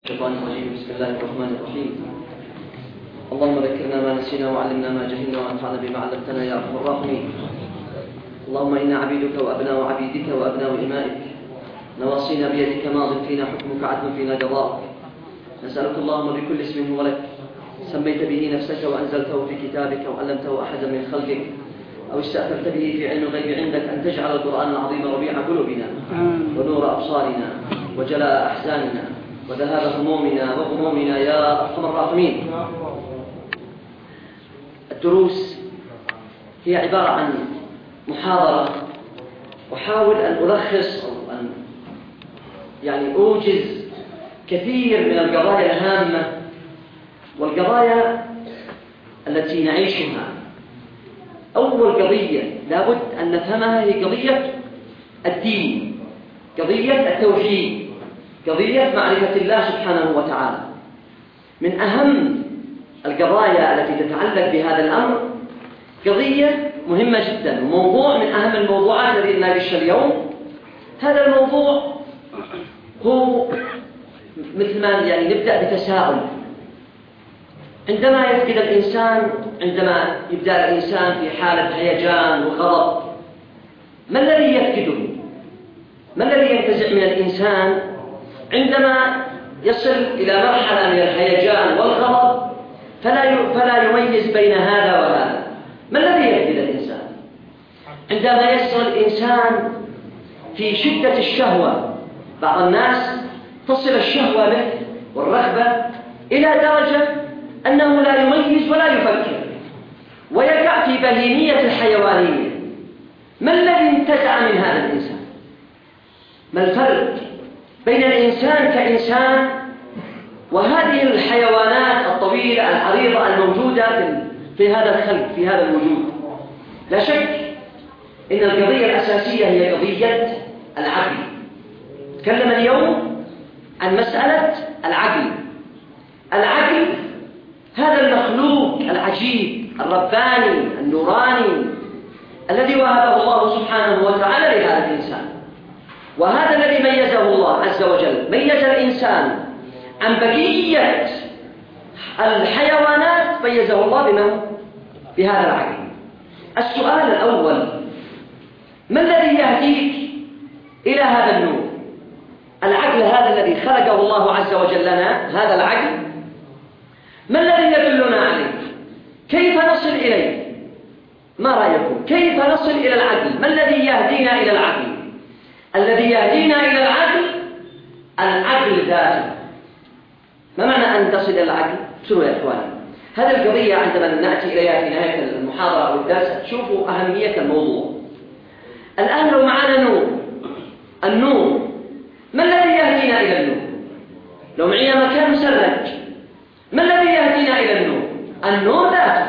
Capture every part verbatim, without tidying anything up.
الشيطان الرجيم. بسم الله الرحمن الرحيم. اللهم ذكرنا ما نسينا وعلمنا ما جهلنا وانفعنا بما علمتنا يا ارحم الراحمين. اللهم انا عبيدك وابناء عبيدك وابناء امائك، نواصينا بيدك، ماض فينا حكمك، عدل فينا قضاءك. نسالك اللهم بكل اسم هو لك سميت به نفسك وانزلته في كتابك وعلمته احدا من خلقك او استاثرت به في علم الغيب عندك ان تجعل القران العظيم ربيع قلوبنا ونور ابصارنا وجلاء احزاننا وذهاب همومنا وغمومنا يا ارحم الراحمين. الدروس هي عبارة عن محاضرة أحاول أن ألخص أو أن يعني أوجز كثير من القضايا الهامة والقضايا التي نعيشها. أول قضية لابد أن نفهمها هي قضية الدين، قضية التوحيد، قضية معرفة الله سبحانه وتعالى. من أهم القضايا التي تتعلق بهذا الأمر قضية مهمة جدا وموضوع من أهم الموضوعات التي نناقشها اليوم. هذا الموضوع هو مثل ما يعني نبدأ بتساؤل. عندما يفقد الإنسان عندما يبدأ الإنسان في حالة هيجان وغضب، ما الذي يفقده؟ ما الذي ينتزع من الإنسان عندما يصل إلى مرحلة من الهيجان والغضب فلا فلا يميز بين هذا وهذا؟ ما الذي يفقد الإنسان عندما يصل الإنسان في شدة الشهوة؟ بعض الناس تصل الشهوة به والرغبة إلى درجة أنه لا يميز ولا يفكر ويقع في بهيمية الحيوانية. ما الذي انتزع من هذا الإنسان؟ ما الفرق بين الإنسان كإنسان وهذه الحيوانات الطويلة العريضة الموجودة في هذا الخلق، في هذا الوجود؟ لا شك إن القضية الأساسية هي قضية العقل. نتكلم اليوم عن مسألة العقل. العقل هذا المخلوق العجيب الرباني النوراني الذي وهبه الله سبحانه وتعالى لهذا الإنسان، وهذا الذي ميزه الله عز وجل، ميز الإنسان عن بقية الحيوانات، ميزه الله بما بهذا العقل. السؤال الأول: ما الذي يهديك إلى هذا النور؟ العقل هذا الذي خلقه الله عز وجل لنا، هذا العقل ما الذي يدلنا عليه؟ كيف نصل إليه؟ ما رأيكم؟ كيف نصل إلى العقل؟ ما الذي يهدينا إلى العقل؟ الذي يهدينا إلى العقل العقل ذاته. ما معنى أن تصل إلى العقل؟ شنو يا إخواني؟ هذه القضية عندما نأتي إليها في نهاية المحاضرة أو الدرس تشوفوا أهمية الموضوع. الآن لو معنا نور، النور ما الذي يهدينا إلى النور؟ لو معنا مكان مسرج، ما الذي يهدينا إلى النور؟ النور ذاته.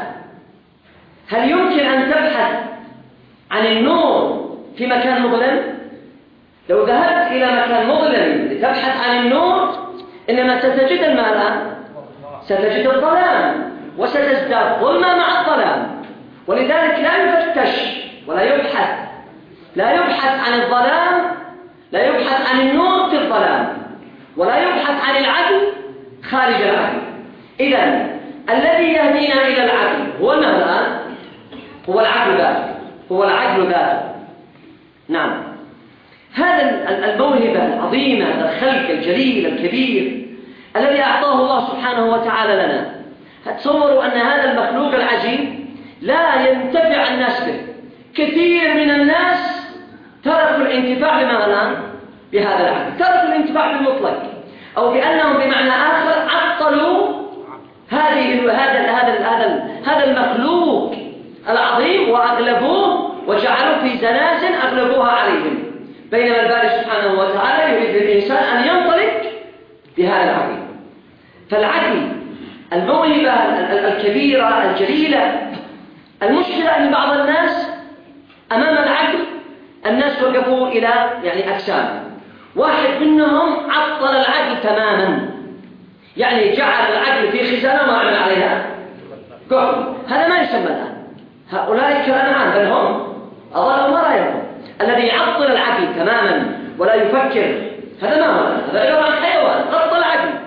هل يمكن أن تبحث عن النور في مكان مظلم؟ لو ذهبت إلى مكان مظلم لتبحث عن النور إنما ستجد الماء، ستجد الظلام، وستزداد ظلمة مع الظلام. ولذلك لا يفتش ولا يبحث لا يبحث عن الظلام، لا يبحث عن النور في الظلام، ولا يبحث عن العقل خارج العقل. إذن الذي يهدينا إلى العقل هو ماذا؟ هو العقل ذاته، هو العقل ذاته. نعم، هذا الموهبة العظيمة، هذا الخلق الجليل الكبير الذي أعطاه الله سبحانه وتعالى لنا. تصوروا أن هذا المخلوق العجيب لا ينتفع الناس به. كثير من الناس تركوا الانتفاع بما الآن بهذا العقل، تركوا الانتفاع بالمطلق، أو بأنهم بمعنى آخر عطلوا هذه هذا هذا هذا هذا المخلوق العظيم وأغلبوه وجعلوا في زنازن أغلبوها عليهم. بينما الباري سبحانه وتعالى يريد للإنسان أن ينطلق بهذا العقل. فالعقل الموهبة الكبيرة الجليلة. المشكلة أن بعض الناس أمام العقل الناس وقفوا إلى يعني أقسام. واحد منهم عطل العقل تماما، يعني جعل العقل في خزانة ما عمل عليها قفل. هذا ما يسمى الآن. هؤلاء كالأنعام، بل هم أضلوا ما رأيهم. الذي يعطل العقل تماما ولا يفكر هذا ما هو، هذا عبارة عن حيوان غطى العقل.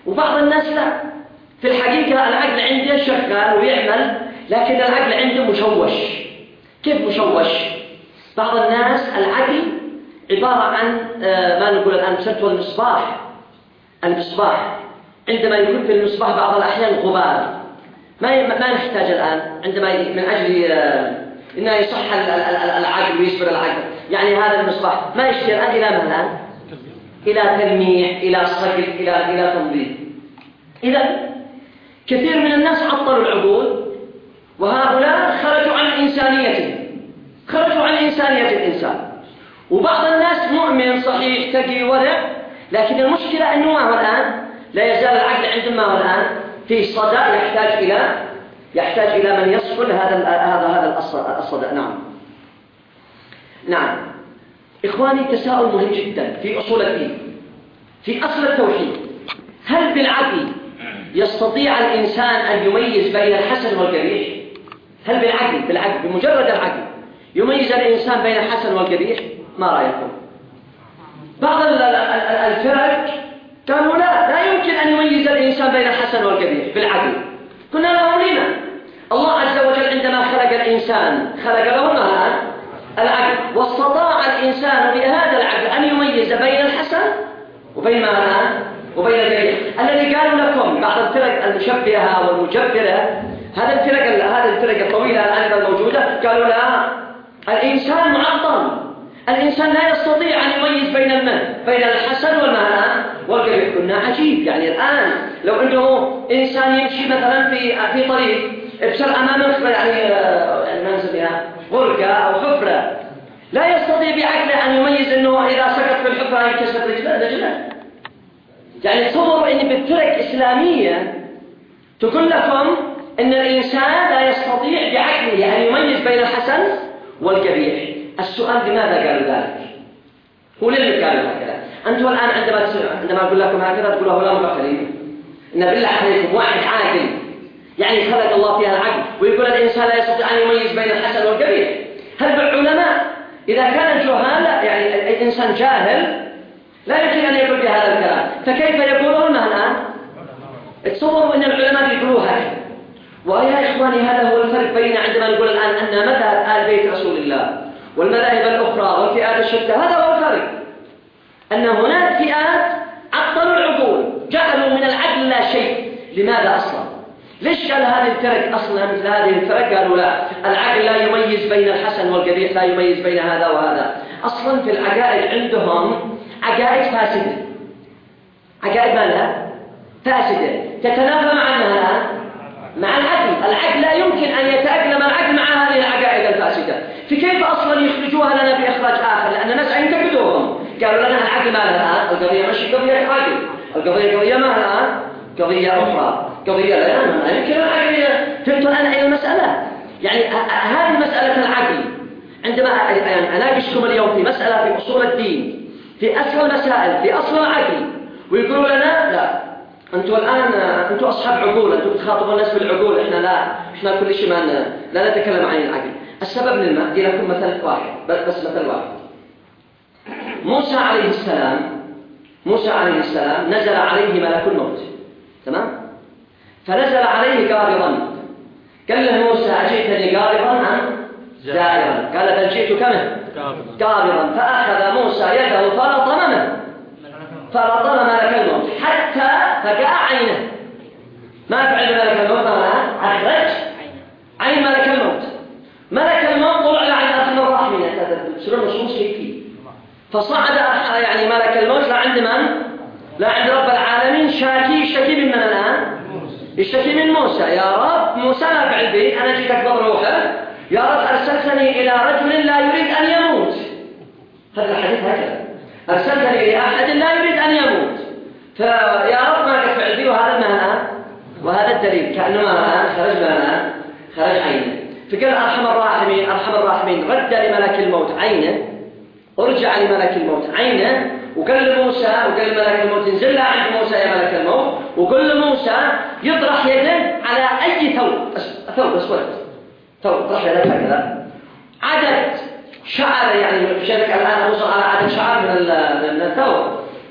وبعض الناس لا، في الحقيقة العقل عنده شغال ويعمل، لكن العقل عنده مشوش. كيف مشوش؟ بعض الناس العقل عبارة عن ما نقول الآن بسنته المصباح. المصباح عندما يكون في المصباح بعض الأحيان غبار، ما ما نحتاج الآن عندما من أجل إنه يصح العقل ويصبر العقل، يعني هذا المصباح ما يشتري الآن إلى ما الآن؟ إلى تلميح، إلى صقل، إلى إلى تنظيف. إذا كثير من الناس عطلوا العقول، وهؤلاء خرجوا عن إنسانيتهم، خرجوا عن إنسانية الإنسان. وبعض الناس مؤمن صحيح تقي ورع، لكن المشكلة أنه ما هو الآن لا يزال العقل عندما هو الآن في صدى يحتاج إلى يحتاج إلى من يصقل هذا هذا هذا الصدى. نعم نعم إخواني، تساؤل مهم جدا في أصول الدين، في أصل التوحيد. هل بالعقل يستطيع الإنسان أن يميز بين الحسن والقبيح؟ هل بالعقل بالعقل بمجرد العقل يميز الإنسان بين الحسن والقبيح؟ ما رأيكم؟ بعض الفرق قالوا لا لا يمكن أن يميز الإنسان بين الحسن والقبيح بالعقل. كنا له لنا الله عز وجل عندما خلق الإنسان خلق له ما العقل، واستطاع الإنسان بهذا العقل أن يميز بين الحسن وبين ما وبين القبيح. الذي قالوا لكم بعض الفرق المشبهة والمجبرة، هذا الفرق هذه الفرق الطويلة الآن الموجودة، قالوا لا، الإنسان معطل، الإنسان لا يستطيع أن يميز بين المن بين الحسن والمعنى والقبيح. قلنا عجيب، يعني الآن لو أنه إنسان يمشي مثلا في في طريق ابصر أمامه يعني ما نسميها غرقة أو حفرة، لا يستطيع بعقله أن يميز أنه إذا سقط في الحفرة ينكسر رجله رجله. يعني تصوروا أن بالفرق إسلامية تقول لكم أن الإنسان لا يستطيع بعقله أن يميز بين الحسن والقبيح. السؤال لماذا قالوا ذلك؟ هو ليه قالوا هكذا؟ أنتم الآن عندما عندما أقول لكم هكذا تقولوا هؤلاء مغفلين. إن بالله عليكم واحد عاقل يعني خلق الله فيها العقل ويقول الإنسان لا يستطيع أن يميز بين الحسن والقبيح. هل بالعلماء إذا كان الجهال يعني الإنسان جاهل لا يمكن أن يقول بهذا الكلام، فكيف يقولون الآن؟ تصوروا أن العلماء يقولوا هكذا. ويا إخواني هذا هو الفرق بين عندما نقول الآن أن مذهب آل بيت رسول الله والمذاهب الأخرى والفئات الشتى، هذا هو الفرق. أن هناك فئات عطلوا العقول، جعلوا من العقل لا شيء. لماذا أصلا؟ ليش قال هذه الفرق أصلا مثل هذه الفرق؟ قالوا لا، العقل لا يميز بين الحسن والقبيح، لا يميز بين هذا وهذا. أصلا في العقائد عندهم عقائد فاسدة، عقائد مالها فاسدة تتنافى مع مالها مع العقل. العقل لا يمكن أن يتأقلم العقل مع هذه العقائد الفاسدة، فكيف أصلا يخرجوها لنا بإخراج آخر؟ لأن الناس ينتقدوهم، قالوا لنا العقل ما لها، القضية مش قضية عقل، القضية قضية ما لها قضية أخرى، قضية لا يمكن العقل. فهمتوا الآن أي المسألة؟ يعني هذه مسألة العقل. عندما أناقشكم اليوم في مسألة في أصول الدين، في أصل المسائل، في أصل العقل، ويقولوا لنا لا، أنتوا الآن أنتوا أصحاب عقول، أنتوا بتخاطبوا الناس بالعقول، إحنا لا، إحنا كل شيء ما لا نتكلم عن العقل. السبب للما أدي لكم مثل واحد بس، مثل واحد. موسى عليه السلام موسى عليه السلام نزل عليه ملك الموت، تمام؟ فنزل عليه قابضا، قال له موسى أجئتني قابضا أم زائرا؟ قال بل جئت كمه قابضا. فأخذ موسى يده فلطم منه فلطم ملك الموت حتى فجاء عينه. ما فعل ملك الموت؟ أخرج عين ملك الموت. ملك الموت طلع عن أرحم الراحمين، سورة النصوص هيك. فصعد يعني ملك الموت لا عند من؟ لا عند رب العالمين، شاكي يشتكي من من الآن؟ يشتكي من موسى. يا رب موسى ما فعل بي، أنا جيت أقبض روحه، يا رب أرسلتني إلى رجل لا يريد أن يموت. هذا الحديث هكذا، أرسلتني إلى أحد لا يريد أن يموت، فيا رب ما تفعل بي. وهذا المعنى وهذا الدليل كأنه ما خرج معنى خرج عينه. فقال أرحم الراحمين أرحم الراحمين رد لملك الموت عينه، ارجع لملك الموت عينه، وقال لموسى وقال لملك الموت انزل عند موسى يا ملك الموت، وقال لموسى يطرح يده على أي ثوب، ثوب أسود، ثوب طرح يده هكذا، عدد شعر يعني شرك الآن وصل على عدد شعر من من الثوب،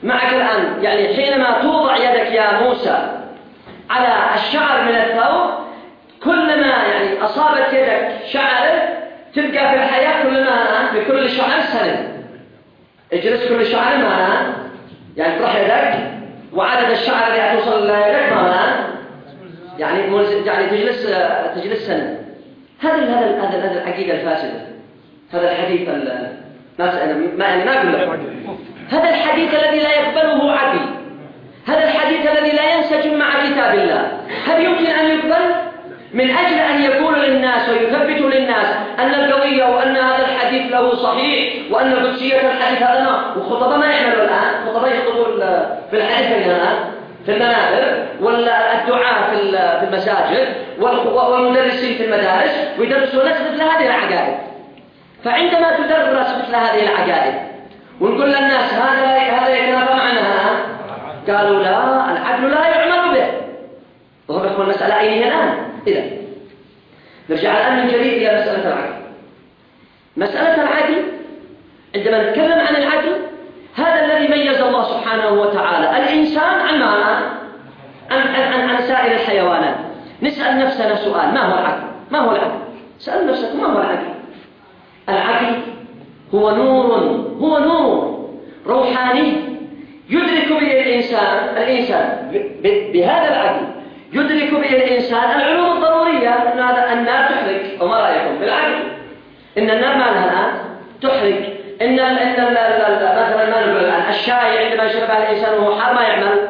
معك الآن يعني حينما توضع يدك يا موسى على الشعر من الثوب، كلما يعني أصابت يدك شعر تبقى في الحياة كلما بكل شعر سنة. اجلس كل شعر معنا يعني تروح يدك وعدد الشعر اللي هتوصل ليدك معنا يعني يعني تجلس تجلس سنة. هذا هذا هذا هذا العقيدة الفاسدة، هذا الحديث الناس أنا ما أنا ما أقول لك هذا الحديث الذي لا يقبله عقل، هذا الحديث الذي لا ينسجم مع كتاب الله. هل يمكن أن يقبل؟ من أجل أن يقول للناس ويثبتوا للناس أن القضية وأن هذا الحديث له صحيح وأن قدسية الحديث هذا ما وخطباء ما يعملوا الآن، خطباء يخطبوا في الحديث الآن في المنابر والدعاء في المساجد والمدرسين في المدارس ويدرسوا ناس مثل هذه العقائد. فعندما تدرس مثل هذه العقائد ونقول للناس هذا هذا يتنافى معناها، قالوا لا العقل لا يعمل به. وهو يقول المسألة أين هي الآن؟ إذا نرجع الآن من جديد إلى مسألة العقل. مسألة العقل عندما نتكلم عن العقل هذا الذي ميز الله سبحانه وتعالى الإنسان عن معنى عن, عن, عن سائر الحيوانات. نسأل نفسنا سؤال: ما هو العقل؟ ما هو العقل؟ سأل نفسك ما هو العقل؟ العقل هو نور، هو نور روحاني يدرك به الإنسان الإنسان بهذا العقل يدرك به الإنسان العلوم الضرورية. أن هذا النار تحرق، وما رأيكم بالعقل إن النار ما لها الآن تحرق، إن إن مثلا ما نقول الآن الشاي عندما يشربها الإنسان وهو حار ما يعمل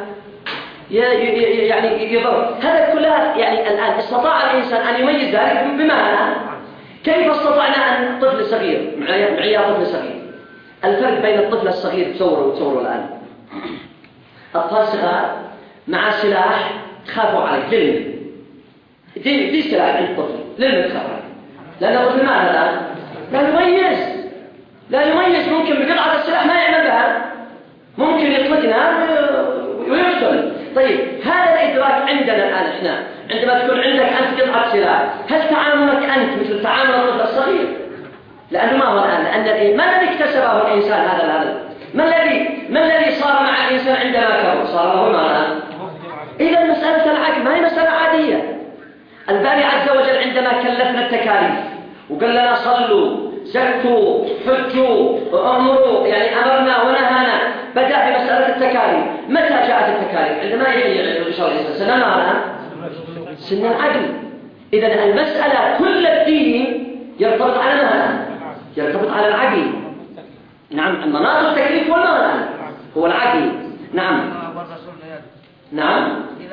يعني يضر. هذا كلها يعني الآن استطاع الإنسان أن يميز ذلك بمعنى كيف استطعنا أن طفل صغير معيار طفل صغير. الفرق بين الطفل الصغير تصوروا تصوروا الآن أطفال صغار مع سلاح تخافوا عليه للم دي, دي سلاح عند الطفل للم تخاف عليه لأن الطفل معنا الآن لا يميز لا يميز ممكن بقطعة السلاح ما يعمل بها، ممكن يطلقنا ويقتل. طيب هذا الإدراك عندنا الآن إحنا عندما تكون عندك أنت قطعة سلاح هل تعاملك أنت مثل تعامل الطفل الصغير؟ لأنه ما هو الآن لأن ما الذي اكتسبه الإنسان هذا الهدف؟ ما الذي ما الذي صار مع الإنسان عندما كبر؟ صار له معنى. إذا مسألة العقل ما هي مسألة عادية. الباري عز وجل عندما كلفنا التكاليف وقال لنا صلوا زكوا حجوا وأمروا يعني أمرنا ونهانا، بدأ بمسألة التكاليف. متى جاءت التكاليف؟ عندما يجي الإنسان سنة معنى سن العقل. إذا المسألة كل الدين يرتبط على ماذا؟ يرتبط على العقل. نعم مناط التكليف والمعنى هو العقل. نعم نعم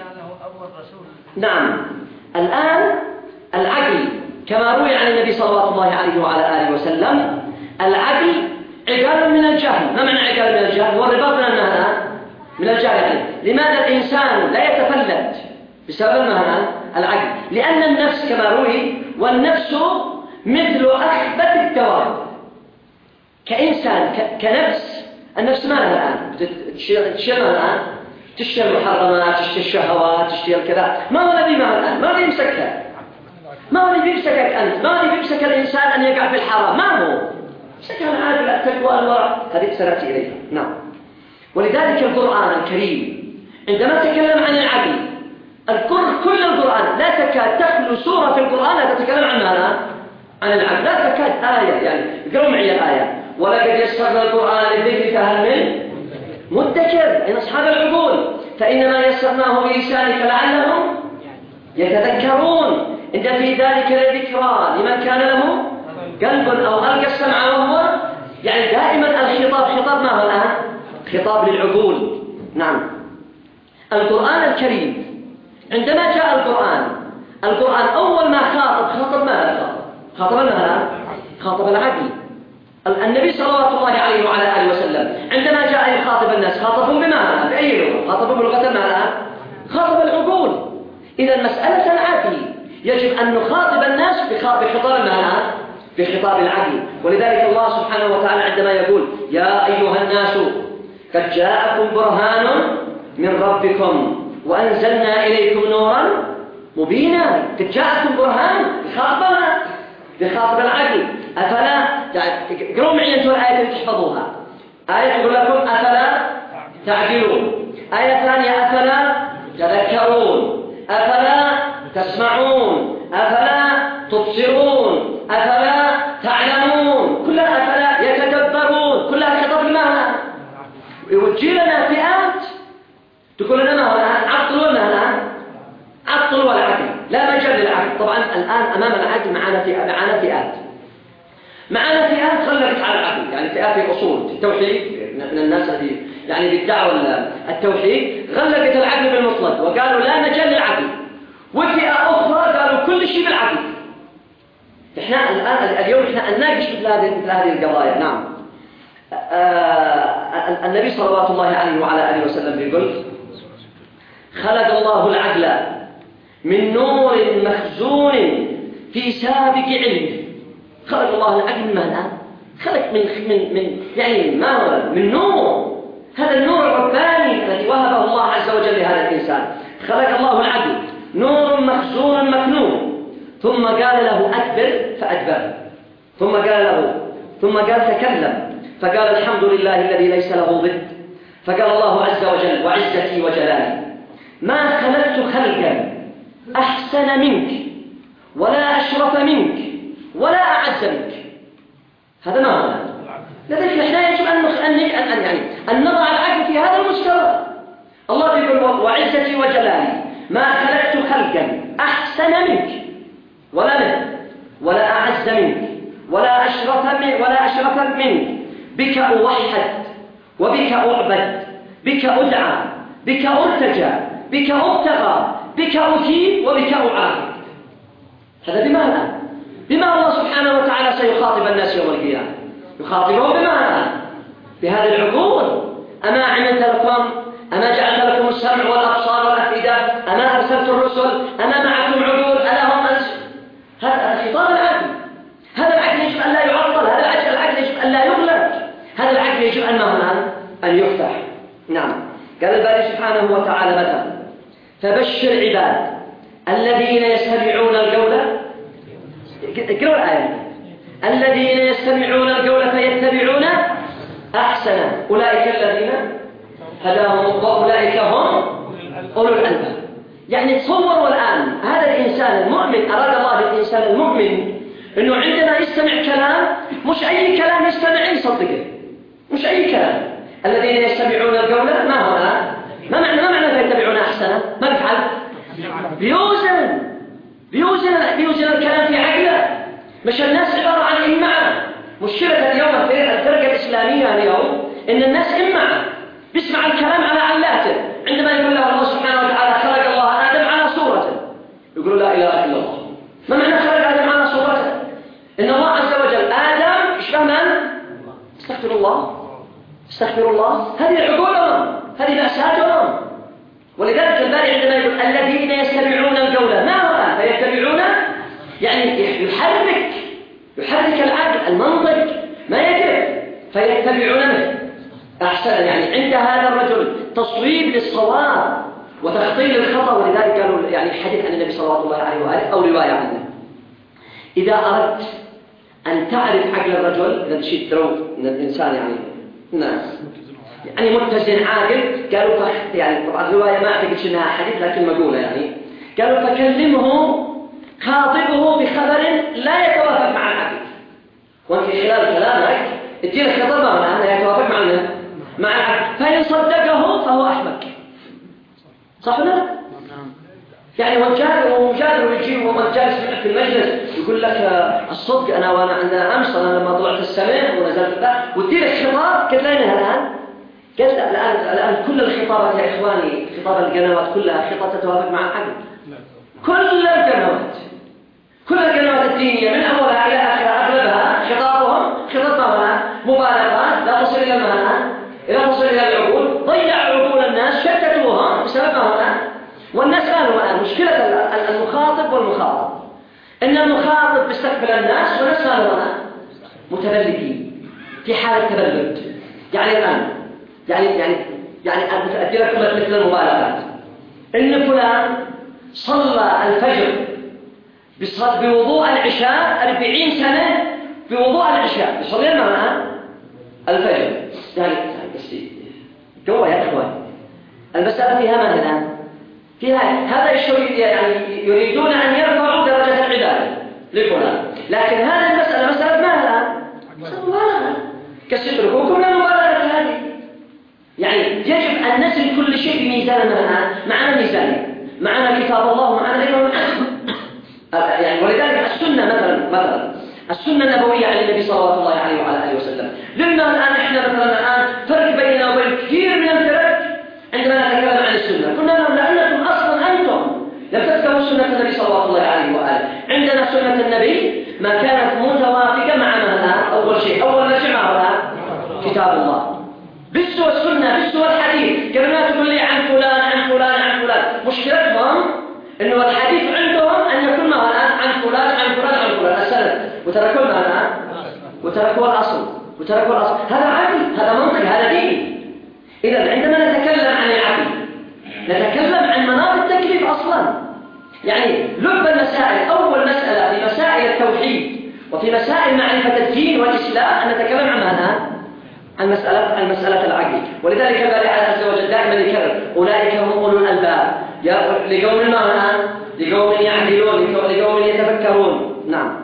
نعم الآن العقل كما روي عن النبي صلى الله عليه وعلى آله وسلم العقل عقال من الجهل. ما معنى عقال من الجهل؟ هو الرباط من المعنى من الجهل. لماذا الإنسان لا يتفلت؟ بسبب المعنى العقل. لأن النفس كما روي والنفس مثل أخبث الدواب. كإنسان كنفس النفس ما لها الآن تشتري الآن تشتري المحرمات تشتري الشهوات تشتري الكذا. ما هو الذي معه الآن؟ ما الذي يمسكها؟ ما هو الذي يمسكك أنت؟ ما هو الذي يمسك الإنسان أن يقع في الحرام؟ ما هو يمسكها العادل التقوى الورع. هذه سنأتي إليها. نعم. ولذلك القرآن الكريم عندما تكلم عن العقل كل القرآن لا تكاد تخلو سورة في القرآن لا تتكلم عن ماذا؟ عن العقل. لا تكاد آية يعني اقرأوا معي الآية: ولقد يسرنا القرآن للذكر فهل من مدكر؟ أين أصحاب العقول؟ فإنما يسرناه بلسانك لعلهم يتذكرون. إن في ذلك لذكرى لمن كان له قلب أو ألقى السمع وهو يعني دائما الخطاب خطاب ما هو الآن؟ خطاب للعقول. نعم. القرآن الكريم عندما جاء القرآن القرآن أول ما خاطب خاطب ماذا؟ خاطب خاطب ماذا؟ خاطب العقل. النبي صلى الله عليه وعلى آله وسلم عندما جاء يخاطب الناس خاطبهم بماذا؟ بأي لغة؟ خاطبهم بلغة ماذا؟ خاطب العقول. إذا مسألة العقل يجب أن نخاطب الناس بخطاب ماذا؟ بخطاب العقل. ولذلك الله سبحانه وتعالى عندما يقول: يا أيها الناس قد جاءكم برهان من ربكم وأنزلنا إليكم نورا مبينا. قد جاءكم برهان بخاطبنا بخاطب العقل. أفلا يعني اقرأوا معي أنتم الآية اللي تحفظوها. آية تقول لكم: أفلا تعقلون. آية ثانية أفلا تذكرون، أفلا تسمعون، أفلا تبصرون، أفلا تعلمون، كلها أفلا يتدبرون، كلها خطاب المعنى. يوجه لنا فئات تقول لنا ما الآن عطلوا لنا الآن عطلوا العقل، لا مجال للعقل. طبعا الآن أمام العقل معنا فئات معنا فئات معنا فئات خلقت على العقل، يعني فئات في الأصول في التوحيد من الناس الذي يعني بالدعوة التوحيد غلقت العقل بالمطلق وقالوا لا مجال للعقل، وفئة أخرى قالوا كل شيء بالعقل. إحنا الآن اليوم إحنا نناقش مثل هذه مثل هذه القضايا. نعم. آه النبي صلى الله عليه وعلى آله وسلم يقول خلق الله العقل من نور مخزون في سابق علمه. خلق الله العقل من ماذا؟ خلق من من من يعني ما من نور، هذا النور الرباني الذي وهبه الله عز وجل لهذا الإنسان. خلق الله العقل نور مخزون مكنون، ثم قال له أكبر فأدبر، ثم قال له ثم قال تكلم فقال الحمد لله الذي ليس له ضد. فقال الله عز وجل وعزتي وجلالي ما خلقت خلقا أحسن منك ولا أشرف منك ولا أعز منك. هذا ما هو لذلك إحنا يجب أن أن يعني أن نضع العقل في هذا المستوى. الله يقول وعزتي وجلالي ما خلقت خلقا أحسن منك ولا منك ولا أعز منك ولا أشرف منك ولا أشرف منك. بك أوحد وبك أعبد، بك أدعى، بك أرتجى، بك أبتغى، بك أثيب وبك أعاهد. هذا بماذا؟ بما الله سبحانه وتعالى سيخاطب الناس يوم القيامة. يخاطبهم بماذا؟ بهذه العقول. أما عملت لكم، أما جعلت لكم السمع والأبصار والأفئدة، أما أرسلت الرسل، أما معكم عقول، ألا هم هذا خطاب العقل. هذا العقل يجب أن لا يعطل، هذا العقل العقل يجب أن لا يغلق، هذا العقل يجب أن أن يفتح. نعم. قال الباري سبحانه وتعالى مثلا فبشر عباد الذين يستمعون القول، اقرأوا الآية، الذين يستمعون القول فيتبعون أحسنه أولئك الذين هداهم الله أولئك هم أولو الألباب. يعني تصوروا الآن هذا الإنسان المؤمن، أراد الله للإنسان المؤمن إنه عندما يستمع كلام مش أي كلام يستمع يصدقه، مش أي كلام. الذين يستمعون القول ما هو ما معنى ما معنى فيتبعون أحسنه؟ ما بيفعل؟ بيوزن بيوزن بيوزن الكلام في عقله. مش الناس عبارة عن إمعة. مشكلة اليوم في الفرقة الإسلامية اليوم إن الناس إمعة، بيسمع الكلام على علاته. عندما يقول له الله سبحانه وتعالى خلق الله آدم على صورته، يقول لا إله إلا الله. ما معنى خلق آدم على صورته؟ إن الله عز وجل آدم يشبه من؟ استغفر الله استغفر الله. هذه عقولهم، هذه مأساتهم. ولذلك الباري عندما يقول الذين يستمعون القول ما هو فيتبعون، يعني يحرك يحرك العقل المنطق ما يجب فيتبعون منه أحسن. يعني عند هذا الرجل تصويب للصواب وتخطيط للخطأ. ولذلك قالوا يعني حديث عن النبي صلى الله عليه وآله أو رواية عنه إذا أردت أن تعرف عقل الرجل، إذا تشيد درو من الإنسان يعني نعم يعني متزن عاقل، قالوا يعني طبعا الرواية ما أعتقد أنها حديث لكن مقولة يعني، قالوا فكلمه خاطبه بخبر لا يتوافق مع العقل. وانت خلال كلامك ادينا خطاب هنا يتوافق مع مع العقل، فإن صدقه فهو أحمق. صح ولا؟ يعني ومجادل ويجيب ومن جالس في المجلس يقول لك الصدق أنا وأنا أنا أمس أنا لما طلعت السماء ونزلت ذا وادينا خطاب قلت لنا الآن قلت الآن الآن كل الخطابات يا إخواني، خطاب القنوات كلها خطاب تتوافق مع العقل. كل القنوات كل القنوات الدينية من أولها إلى آخرها أغلبها خطابهم خطابها مبالغات لا تصل إلى المهنة لا تصل إلى العقول، ضيع عقول الناس شتتوها بسبب هنا. والناس قالوا الآن مشكلة المخاطب والمخاطب إن المخاطب بيستقبل الناس والناس قالوا هنا متبلدين في حالة تبلد. يعني الآن يعني يعني يعني أدي لكم مثل المبالغات إن فلان صلى الفجر بوضوء العشاء أربعين سنة بوضوء العشاء يصلي معنا الفجر يعني هو يا إخوان المسألة فيها ماذا الآن؟ فيها هذا الشيء يعني يريدون أن يرفعوا درجة العبادة لفلان، لكن هذه المسألة مسألة ماذا الآن؟ مسألة مبالغة كستركوكم لا مبالغة هذه. يعني يجب أن نزل كل شيء بميزان الآن. معنا ميزان، معنا كتاب الله ومعنا غيره. يعني ولذلك السنة مثلا مثلا السنة النبوية عن النبي صلى الله عليه وعلى آله وسلم. لما الآن إحنا مثلا الآن فرق بيننا وبين كثير من الفرق عندما نتكلم عن السنة، قلنا لهم لأنكم أصلا أنتم لم تفهموا سنة النبي صلى الله عليه وآله. عندنا سنة النبي ما كانت متوافقة مع ماذا؟ أول شيء أول ما جمعها كتاب الله بالسوى السنة بالسوى الحديث. قبل ما تقول لي عن فلان عن فلان عن فلان، مشكلتهم إنه الحديث عندهم أن يكون ماذا؟ عن فلان عن فلان عن فلان السند، وتركوا ماذا؟ وتركوا الأصل وتركوا الأصل. هذا عقل، هذا منطق، هذا دين. إذا عندما نتكلم عن العقل نتكلم عن مناط التكليف أصلا. يعني لب المسائل، أول مسألة في مسائل التوحيد وفي مسائل معرفة الدين والإسلام أن نتكلم عن ماذا؟ عن مسألة عن مسألة العقل. ولذلك الباري عز وجل دائما يكرر أولئك هم أولو الألباب لقوم ماذا؟ لقوم يعقلون لقوم يتفكرون. نعم.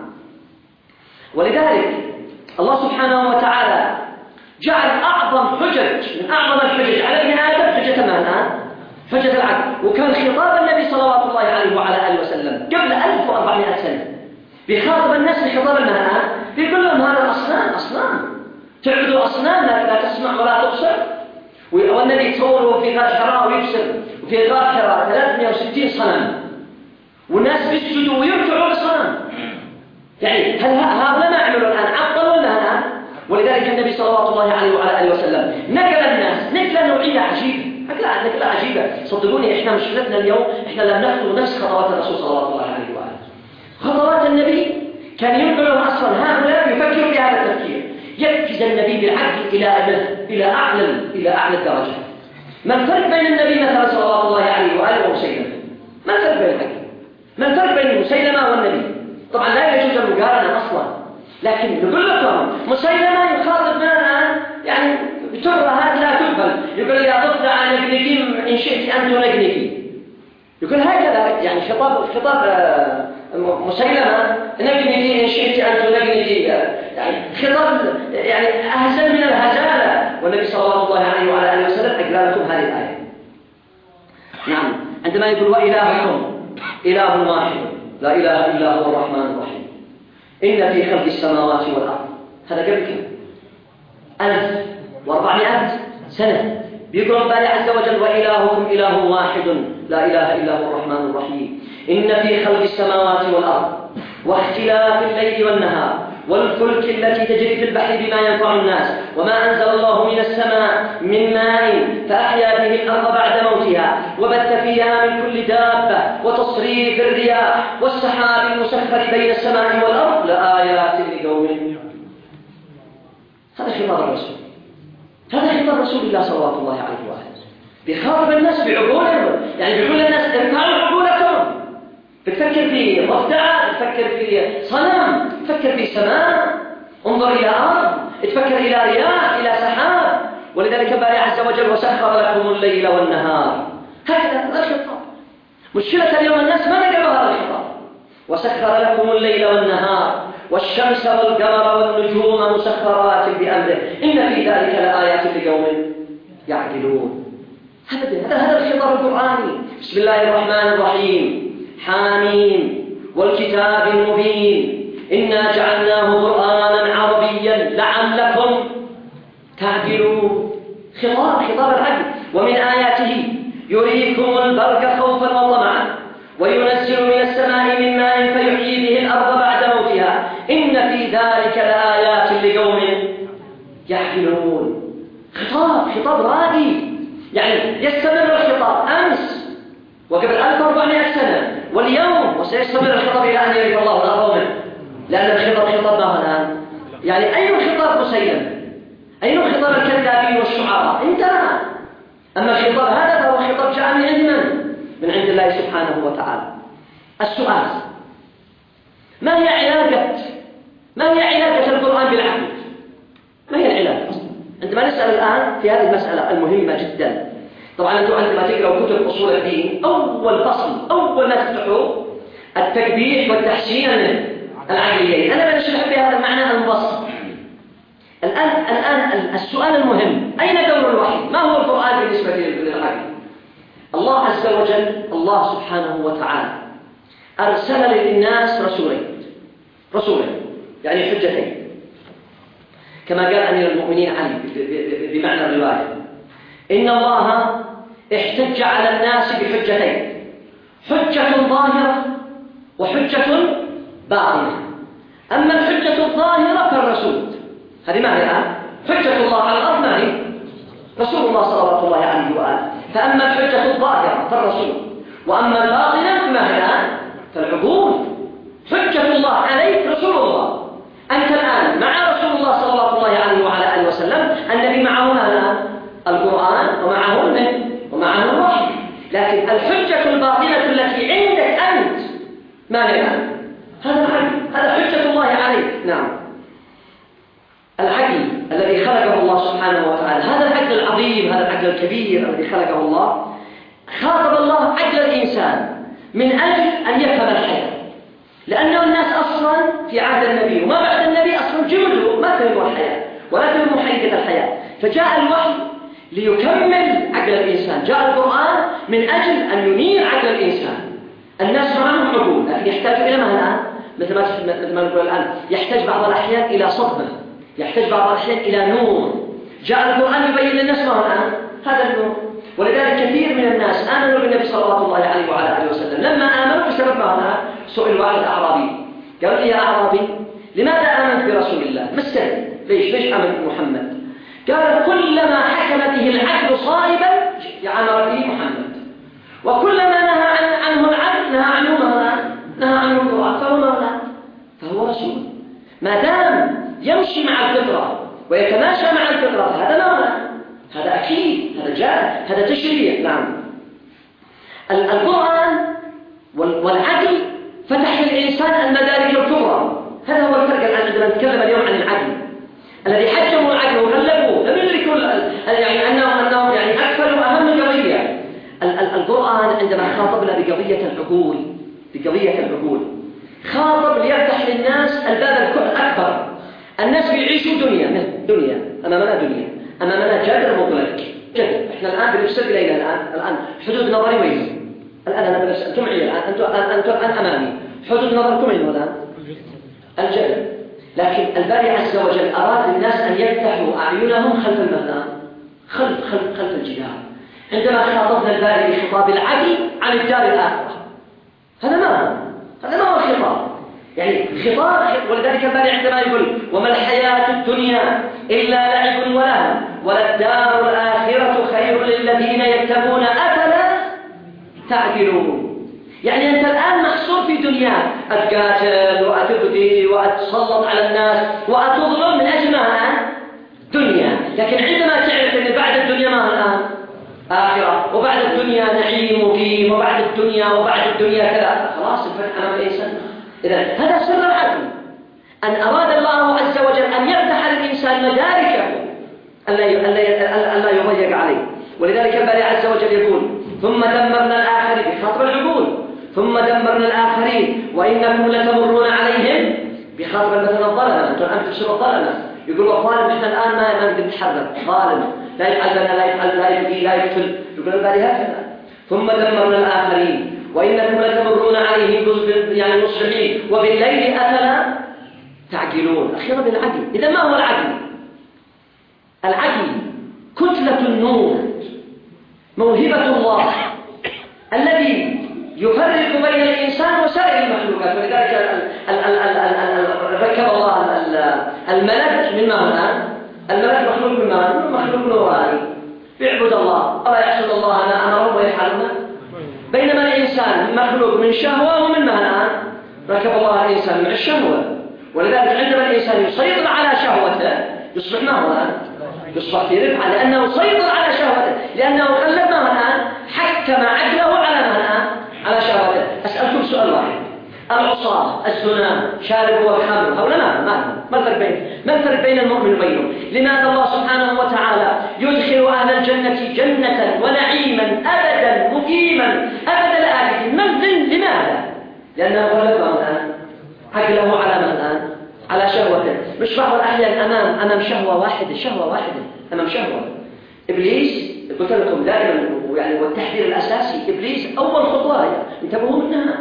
ولذلك الله سبحانه وتعالى جعل أعظم حجج من أعظم الحجج على ابن آدم حجة ماذا؟ حجة العقل. وكان خطاب النبي صلى الله عليه وعلى آله وسلم قبل ألف وأربعمائة سنة بيخاطب الناس بخطاب المعنى، بيقول لهم هذا أصنام أصنام تعبدوا أصنام لا تسمع ولا تبصر. والنبي يتصوره في غار حراء ويبصر، وفي غار حراء ثلاثمائة وستين صنم والناس بيسجدوا ويركعوا للصنم. يعني هل هؤلاء ما عملوا الآن؟ عطلوا المعنى. ولذلك النبي صلى الله عليه وعلى آله وسلم نقل الناس نقلة نوعية عجيبة، نقلة عجيبة. صدقوني إحنا مشكلتنا اليوم إحنا لم نخطو نفس خطوات الرسول صلى الله عليه وآله. خطوات النبي كان ينقلهم أصلا هؤلاء يفكروا بهذا التفكير. يركز النبي بالعقل إلى إلى أعلى إلى أعلى الدرجات. ما الفرق بين النبي مثلا صلى الله عليه وآله ومسيلمة؟ ما الفرق بين العقل؟ ما الفرق بين مسيلمة والنبي؟ طبعا لا يجوز المقارنة أصلا، لكن نقول لكم مسيلمة يخاطب معنا يعني بترى هذا لا تقبل. يقول يا ضفدع نقنقي إن شئت أن تنقنقي. يقول هكذا يعني خطاب خطاب مسيلمة نقنقي إن شئت أن تنقنقي، يعني خطاب يعني أهزل من الهزالة. والنبي صلى الله عليه وعلى آله وسلم أقرأ لكم هذه الآية. نعم عندما يقول وإلهكم إله واحد لا إله إلا هو الرحمن الرحيم إن في خلق السماوات والأرض. هذا قبل كم؟ ألف وأربعمائة سنة. بيقول ربنا عز وجل وإلهكم إله واحد لا إله إلا هو الرحمن الرحيم إن في خلق السماوات والأرض واختلاف الليل والنهار والفلك التي تجري في البحر بما ينفع الناس وما أنزل الله من السماء من ماء فأحيا به الأرض بعد موتها وبث فيها من كل دابة وتصريف الرياح والسحاب المسخر بين السماء والأرض لآيات لقوم يعقلون. هذا خطاب الرسول، هذا خطاب رسول الله صلى الله عليه وآله. بيخاطب الناس بعقولهم، يعني بيقول للناس ارفعوا عقولكم. بتفكر في ضفدع، بتفكر في صنم، تفكر في سماء، انظر إلى أرض، تفكر إلى رياح، إلى سحاب. ولذلك الباري عز وجل وسخر لكم الليل والنهار. هكذا هذا الخطاب. مشكلة اليوم الناس ما نقرأ هذا الخطاب. وسخر لكم الليل والنهار والشمس والقمر والنجوم مسخرات بأمره إن في ذلك لآيات لقوم يعقلون. هذا هذا الخطاب القرآني. بسم الله الرحمن الرحيم حاميم والكتاب المبين إنا جعلناه قرآنا عربيا لعلكم تعقلون. خطاب خطاب العقل. ومن آياته يريكم البرق خوفا وطمعا وينزل من السماء من ماء فيحيي به الأرض بعد موتها إن في ذلك لآيات لقوم يعقلون. خطاب خطاب راقي، يعني يستمر الخطاب أمس وقبل ألف وأربعمائة سنة واليوم وسيستمر الخطاب إلى أن يرث الله الأرض منه. لأن الخطاب خطاب ما الآن؟ يعني أي خطاب مسيلم؟ أي خطاب الكذابين والشعراء؟ انتهى. أما الخطاب هذا فهو خطاب جاء من عند من؟ من عند الله سبحانه وتعالى. السؤال: ما هي علاقة ما هي علاقة القرآن بالعقل؟ ما هي العلاقة أصلا عندما نسأل الآن في هذه المسألة المهمة جدا، طبعا أنتم عندما تقرأوا كتب أصول الدين أول فصل أول ما تفتحوا التكبير والتحسين من العقليين. أنا بنشرح بهذا المعنى المبسط. الآن الآن السؤال المهم، أين دور الوحي؟ ما هو القرآن بالنسبة للعقل؟ الله عز وجل الله سبحانه وتعالى أرسل للناس رسولين رسولين يعني حجتين، كما قال أمير المؤمنين علي بمعنى الرواية: إن الله احتج على الناس بحجتين، حجة ظاهرة وحجة باطنة. أما الحجة الظاهرة فالرسول، هذه ما هي الآن حجة الله على الأرض، ما هي رسول الله صلى الله عليه وآله. فأما الحجة الظاهرة فالرسول، وأما الباطنة فما هي الآن فالعقول. حجة الله عليك رسول الله، أنت الآن مع رسول الله صلى الله عليه وعلى آله وسلم، النبي معه الآن القرآن ومعه المن ومعه الوحي. لكن الحجة الباطنة التي عندك أنت ما هي الآن؟ هذا العقل، هذا حجة الله عليك. نعم، العقل الذي خلقه الله سبحانه وتعالى، هذا العقل العظيم، هذا العقل الكبير الذي خلقه الله، خاطب الله عقل الإنسان من أجل أن يفهم الحياة، لأنه الناس أصلا في عهد النبي وما بعد النبي أصلا جملوا ما فهموا الحياة ولا فهموا حقيقة الحياة، فجاء الوحي ليكمل عقل الإنسان. جاء القرآن من أجل أن ينير عقل الإنسان. الناس معهم عقول لكن يحتاج إلى ما الآن مثل ما نقول الآن، يحتاج بعض الأحيان إلى صدمة، يحتاج بعض الأحيان إلى نور. جاء القرآن يبين للناس ما هو الآن هذا النور. ولذلك كثير من الناس آمنوا بالنبي صلى الله عليه وعلى آله وسلم. لما آمنوا بسبب ما هنا سئل واحد أعرابي قال لي: يا أعرابي لماذا آمنت برسول الله؟ ما السبب؟ ليش ليش آمنت بمحمد؟ قال: كلما حكم به العقل صائبا أمر به محمد، وكلما نهى عن عنه العقل نهى عنه ماذا؟ نهى عنه القرآن، فهو ماذا؟ فهو رسول. ما دام يمشي مع الفطرة ويتماشى مع الفطرة فهذا ماذا؟ هذا أكيد، هذا جاء، هذا تشريع. نعم، القرآن والعقل فتح للإنسان المدارك الكبرى. هذا هو الفرق الآن عندما نتكلم اليوم عن العقل. الذي حجموا العقل وغلبوه لم يدركوا يعني أنهم أنهم يعني أكثر وأهم قضية. القرآن عندما خاطبنا بقضية العقول بقضية العقول خاطب ليفتح للناس الباب الأكبر. الناس بيعيشوا دنيا دنيا أمامنا دنيا أمامنا جدر مطلق جدر. إحنا الآن بنفسد إلينا الآن الآن حدود نظري وين؟ الآن أنا بس أنتم معي الآن أنتم أنتم الآن أمامي حدود نظركم وين الآن؟ الجدر. لكن الباري عز وجل أراد الناس أن يفتحوا أعينهم خلف المبنى، خلف خلف خلف الجدار. عندما خاطبنا الباري بخطاب العدل عن الدار الآخرة، هذا ما هذا ما هو خطاب يعني خطاب. ولذلك الباري عندما يقول: وما الحياة الدنيا إلا لعب ولهو وللدار الآخرة خير للذين يتقون أفلا تعقلون. يعني أنت الآن محصور في دنيا، أتقاتل وأتبدي وأتسلط على الناس وأتظلم من أجل ما دنيا. لكن عندما تعرف أن بعد الدنيا ما الآن آخرة، وبعد الدنيا نعيم مقيم، وبعد الدنيا وبعد الدنيا كذا، خلاص الفتح أمام الإنسان. إذا هذا سر العقل، أن أراد الله عز وجل أن يفتح للإنسان مداركه ألا يضيق عليه. ولذلك الباري عز وجل يقول: ثم دمرنا الآخرين، بخاطب العقول، ثم دمرنا الآخرين وإنكم لتمرون عليهم، بخاطب مثلا الظلمة. أنتم الآن تفسروا الظلمة، يقول: والظالم إحنا الآن ما ما نقدر نتحرك، ظالم لا يفعل لنا لا يفعل لا يبكي لا يقتل. يقول الباري هكذا: ثم دمرنا الآخرين وإنكم لتمرون عليهم يعني مصبحين وبالليل أفلا تعقلون. أخيرا بالعقل. إذا ما هو العقل؟ العقل كتلة النور، موهبة الله الذي يفرق بين الإنسان وسائر المخلوقات. ولذلك ركب الله الملك من ماذا؟ الملك مخلوق من ماذا؟ مخلوق نوراني يعبد الله ولا يعصون الله ما أمرهم ويفعلون. بينما الإنسان مخلوق من شهوة ومن ماذا؟ ركب الله الإنسان مع الشهوة. ولذلك عندما الإنسان يسيطر على شهوته يصبح ماذا؟ يصبح في رفعة، لأنه سيطر على شهوته، لأنه قلب ماذا؟ حكم عقله على ماذا؟ على شهوته. أسألكم سؤال واحد: العصاة، الزنا، شارب الخمر، هؤلاء ما ما ما الفرق بين ما الفرق بين المؤمن وبينهم؟ لماذا الله سبحانه وتعالى يدخل أهل الجنة جنة ونعيما أبدا مقيما أبد الآبد؟ من لماذا؟ لأنه غلبه الآن عقله على من الآن؟ على شهوته. مش بعض الأحيان أمام أمام شهوة واحدة، شهوة واحدة أمام شهوة. إبليس قلت لكم دائما يعني والتحذير الأساسي، إبليس أول خطوة انتبهوا منها،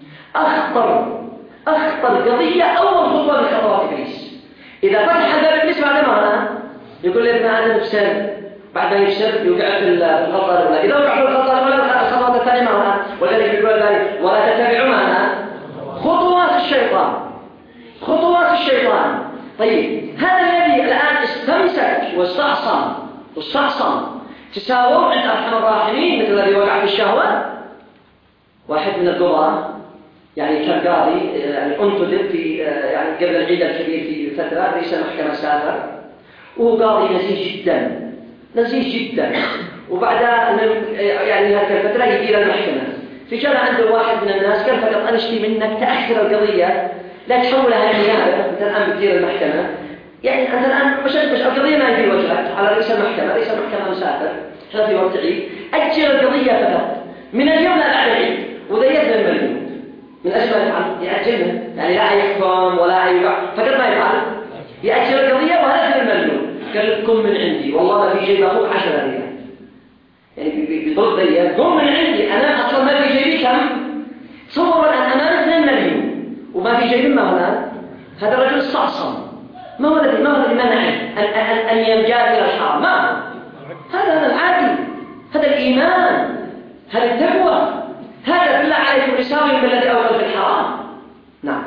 أخطر أخطر قضية أول خطوة من خطوات إبليس. إذا فتح باب إبليس بعد ما يقول لابن آدم بسر، بعد ما يبسر يوقع في الخطوة الأولى، إذا وقع في الخطوة الأولى الخطوة الثانية معها، ولذلك يقول ذلك ولا تتبعوا معنا خطوات الشيطان، خطوات الشيطان. طيب هذا الذي الآن استمسك واستعصم واستعصم تساووا عند أرحم الراحمين مثل الذي وقع في الشهوة. واحد من القضاة يعني كان قاضي يعني انتدب في يعني قبل العيد الكبير في فترة، رئيس المحكمة سافر وهو قاضي نزيه جدا نزيه جدا، وبعد يعني هذه الفترة يدير المحكمة. في جاء عنده واحد من الناس قال فقط أنا أشتي منك تأخر القضية، لا تحولها النيابة، أنت الآن بتدير المحكمة، يعني أنت الآن مش مش القضية ما يجي وجهك على رئيس المحكمة، رئيس المحكمة مسافر، إحنا في وقت عيد، أجل القضية فقط من اليوم لا بعد العيد، وذا يذل المليون من أجل ما يفعل يأجلها، يعني لا يحكم ولا يوقع، فقط ما يفعل يأجل القضية وهذا يذل المليون. قال لكم من عندي والله ما في جيب أخوك عشرة ريال، يعني بضل ضيق قم من عندي، أنا أصلا ما في جيبي كم؟ تصور الآن أمام اثنين مليون وما في جيب ما هنا، هذا الرجل استعصم. ما هو الذي ما هو الذي منع أن أن أن ينجا إلى الحرام؟ ما هو هذا العدل، هذا الإيمان، هذا التقوى، هذا بالله عليكم يساوي بالذي أوقف في الحرام. نعم.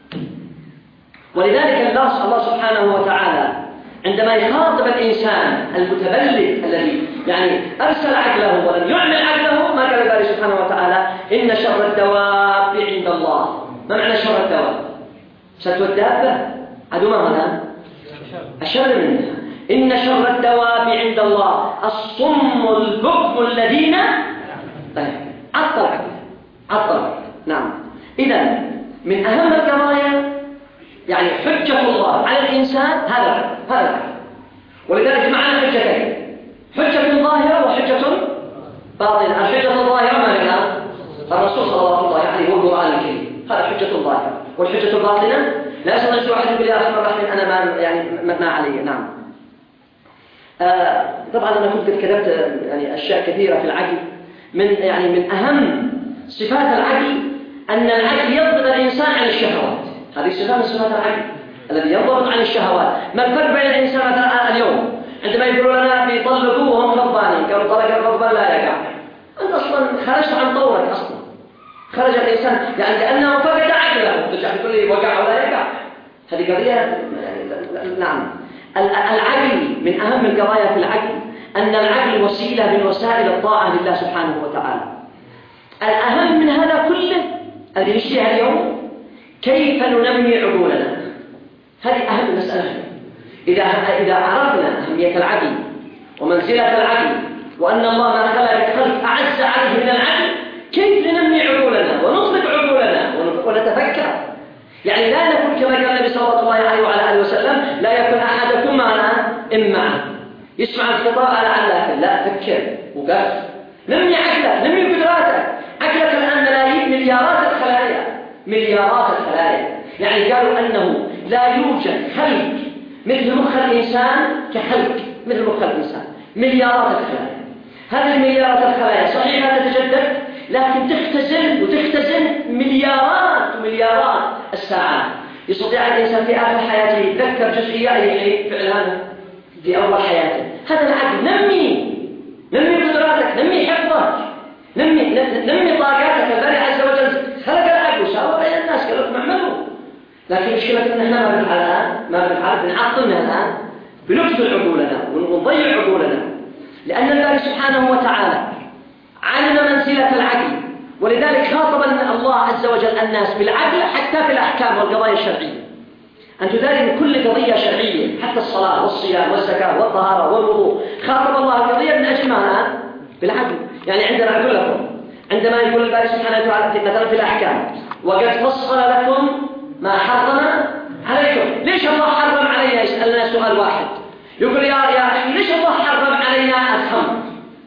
ولذلك الله الله سبحانه وتعالى عندما يخاطب الإنسان المتبلد الذي يعني أرسل عقله ولم يعمل عقله، ما قال ذلك سبحانه وتعالى إن شر الدواب عند الله. ما معنى شر الدواب؟ ستوى الدابة عدو ما هنا أشر منها. إن شر الدواب عند الله الصم البكم الذين طيب عطل عقله عطل. نعم. إذا من أهم القضايا يعني حجة الله على الإنسان هذا هذا العقل. ولذلك معنا حجتين، حجة ظاهرة وحجة باطنة. الحجة الظاهرة ما لنا الرسول صلى الله عليه وسلم والقرآن الكريم، هذا حجة ظاهرة. والحجة الباطنة لا يستطيع واحد يقول يا أخي الرحمن أنا ما يعني ما علي. نعم. آه طبعا أنا كنت كتبت يعني أشياء كثيرة في العقل، من يعني من أهم صفات العقل أن العقل يضبط الإنسان عن الشهوات. هذه صفة من صفات العقل الذي يضبط عن الشهوات. ما الفرق بين الإنسان مثلا اليوم عندما يقولوا لنا بيطلقوا وهم غضبانين، قالوا طلق الغضبان لا يقع، أنت أصلا خرجت عن طورك أصلا، خرج الإنسان يعني لأنه فقد عقله، ترجع تقول لي وقع ولا يقع، هذه قضية. نعم. العقل من أهم القضايا في العقل أن العقل وسيلة من وسائل الطاعة لله سبحانه وتعالى. الأهم من هذا كله الذي نشتهي اليوم كيف ننمي عقولنا، هذه أهم مسألة. إذا إذا عرفنا أهمية العقل ومنزلة العقل وأن الله ما خلق الخلق أعز عليه من العقل، كيف ننمي عقولنا ونطلق عقولنا ونتفكر. يعني لا نكون كما قال النبي صلى الله عليه وعلى آله وسلم لا يكون أحدكم معنا إما يسمع الخطاب على علاك، لا فكر وقف، نمي عقلك، نمي قدراتك. عقلك الآن ملايين مليارات الخلايا، مليارات الخلايا. يعني قالوا أنه لا يوجد خلق مثل مخ الإنسان كخلق مثل مخ الإنسان، مليارات الخلايا. هذه المليارات الخلايا صحيح تتجدد لكن تختزن وتختزن مليارات ومليارات الساعات. يستطيع الإنسان في آخر حياته يتذكر جزئيات يعني فعلا في أول حياته. هذا العقل. نمي نمي قدراتك، نمي حفظك، نمي نمي طاقاتك. الله عز وجل خلق العقل وساوى بين الناس قال لكم اعملوا، لكن مشكلة إن إحنا ما بنفعل الآن، ما بنفعل بنعطلنا الآن، بنقتل عقولنا ونضيع عقولنا، لأن الله سبحانه وتعالى علم منزلة العقل. ولذلك خاطب الله عز وجل الناس بالعقل حتى في الأحكام والقضايا الشرعية. أن تداري كل قضية شرعية حتى الصلاة والصيام والزكاة والطهارة والوضوء، خاطب الله القضية من أجل ما بالعقل. يعني عندنا أقول لكم عندما يقول الله سبحانه وتعالى مثلا في الأحكام وقد فصل لكم ما حرم عليكم. ليش الله حرم علينا؟ يسألنا سؤال واحد، يقول يا يا أخي ليش الله حرم علينا الخمر؟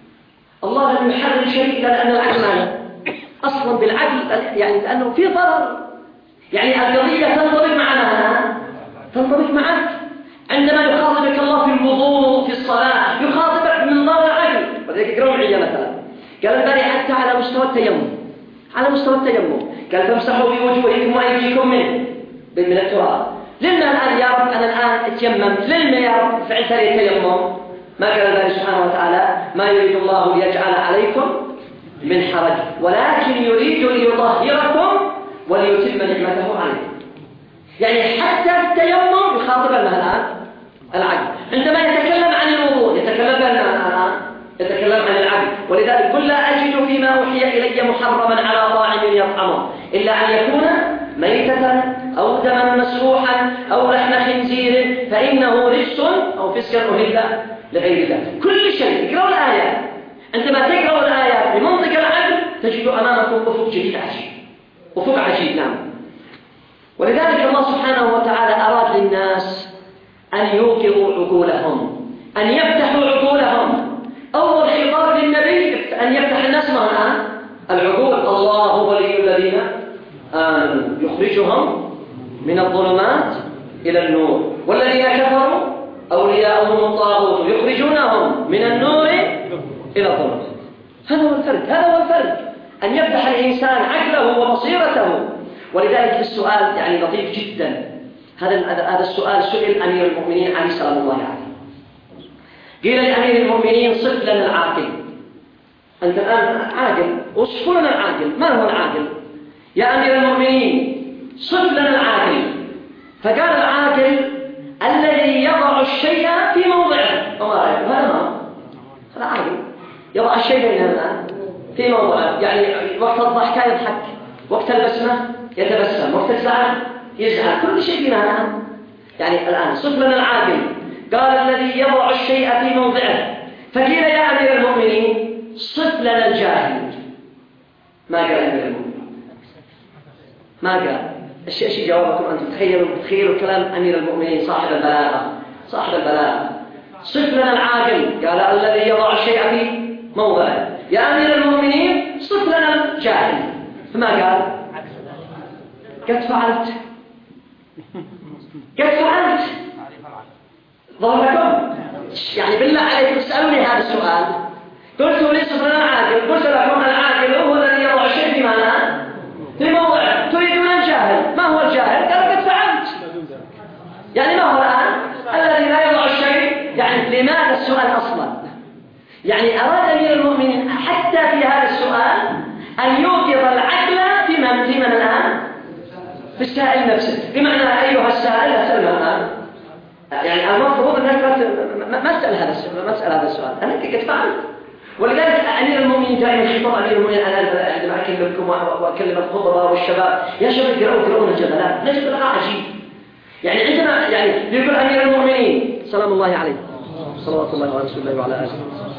الله لم يحرم شيء إلا لأن العقل مانع أصلا بالعقل، يعني لأنه في ضرر. يعني القضية تنطبق معنا، تنطبق معك عندما يخاطبك الله في الوضوء في الصلاة، يخاطبك من ضرر العقل. ولذلك يقرأوا معي مثلا قال الباري حتى على مستوى التيمم، على مستوى التيمم قال فامسحوا بوجوهكم وأيديكم من من التراب. لما الآن يا رب أنا الآن اتيممت، لما يا رب فعلت لي التيمم؟ ما قال الباري سبحانه وتعالى ما يريد الله ليجعل عليكم من حرج ولكن يريد ليطهركم وليتم نعمته عليكم. يعني حتى التيمم يخاطب الآن العقل. عندما يتكلم عن الوضوء يتكلم الآن يتكلم عن العقل. ولذلك قل لا أجد فيما أوحي إلي محرما على طاعم يطعمه إلا أن يكون ميتة أو دما مسفوحا أو لحم خنزير فإنه رجس أو فسقا أهل لغير الله. كل شيء اقرأوا الآيات، عندما تقرأوا الآيات بمنطق العقل تجد أمامكم أفق جديد عجيب، أفق عجيب. نعم. ولذلك الله سبحانه وتعالى أراد للناس أن يوقظوا عقولهم، أن يفتحوا عقولهم. أول خطاب للنبي أن يفتح الناس معه الآن العقول. الله ولي الذين آمنوا يخرجهم من الظلمات إلى النور والذين كفروا أولياءهم الطاغوت يخرجونهم من النور إلى الظلمات. هذا هو الفرق، هذا هو الفرق، أن يفتح الإنسان عقله وبصيرته. ولذلك السؤال يعني لطيف جدا. هذا هذا السؤال سئل أمير المؤمنين علي سلام الله عليه. قيل لأمير المؤمنين صف لنا العاقل. أنت الآن عاقل، وصف لنا العاقل. ما هو العاقل؟ يا أمير المؤمنين صف لنا العاقل. فقال العاقل الذي يضع الشيء في موضعه. وما رأيك؟ هذا ما هذا عاقل، يضع الشيء الآن في موضعه. يعني وقت الضحك يضحك، وقت البسمة يتبسم، وقت الزعل يزعل، كل شيء فينا الآن. يعني الآن صف لنا العاقل. قال الذي يضع الشيء في موضعه. فقيل يا أمير المؤمنين صف لنا الجاهل. ما قال أمير المؤمنين، ما قال. الشيء شيء جوابكم أنتم تخيلوا تخيلوا كلام أمير المؤمنين صاحب البلاغة، صاحب البلاغة. صف لنا العاقل. قال الذي يضع الشيء في موضعه. يا أمير المؤمنين صف لنا الجاهل. فما قال؟ قد فعلت، قد فعلت. ظهر لكم يعني بالله عليكم اسألوني هذا السؤال. قلت لي صف لنا العاقل، قلت لكم العاقل هو الذي يضع الشيء في معناه في موضعه. تريدون الجاهل. ما هو الجاهل؟ قال قد فعلت. يعني ما هو الآن الذي لا يضع الشيء؟ يعني لماذا السؤال أصلا؟ يعني أراد أمير المؤمنين حتى في هذا السؤال أن يوقظ العقل في من في من الآن؟ في السائل نفسه. بمعنى أيها السائل أسألنا الآن. يعني المفروض أنك ما أسأل هذا السؤال، ما أسأل هذا السؤال. أنا قد فعلت. ولذلك أمير المؤمنين دائما خطاب أمير المؤمنين أنا عندما أكلمكم وأكلم الخطباء والشباب يا شباب اقرأوا اقرأوا الجبلات، نجد لقاء عجيب. يعني عندما يعني يقول أمير المؤمنين سلام الله عليه صلوات الله على رسول الله وعلى آله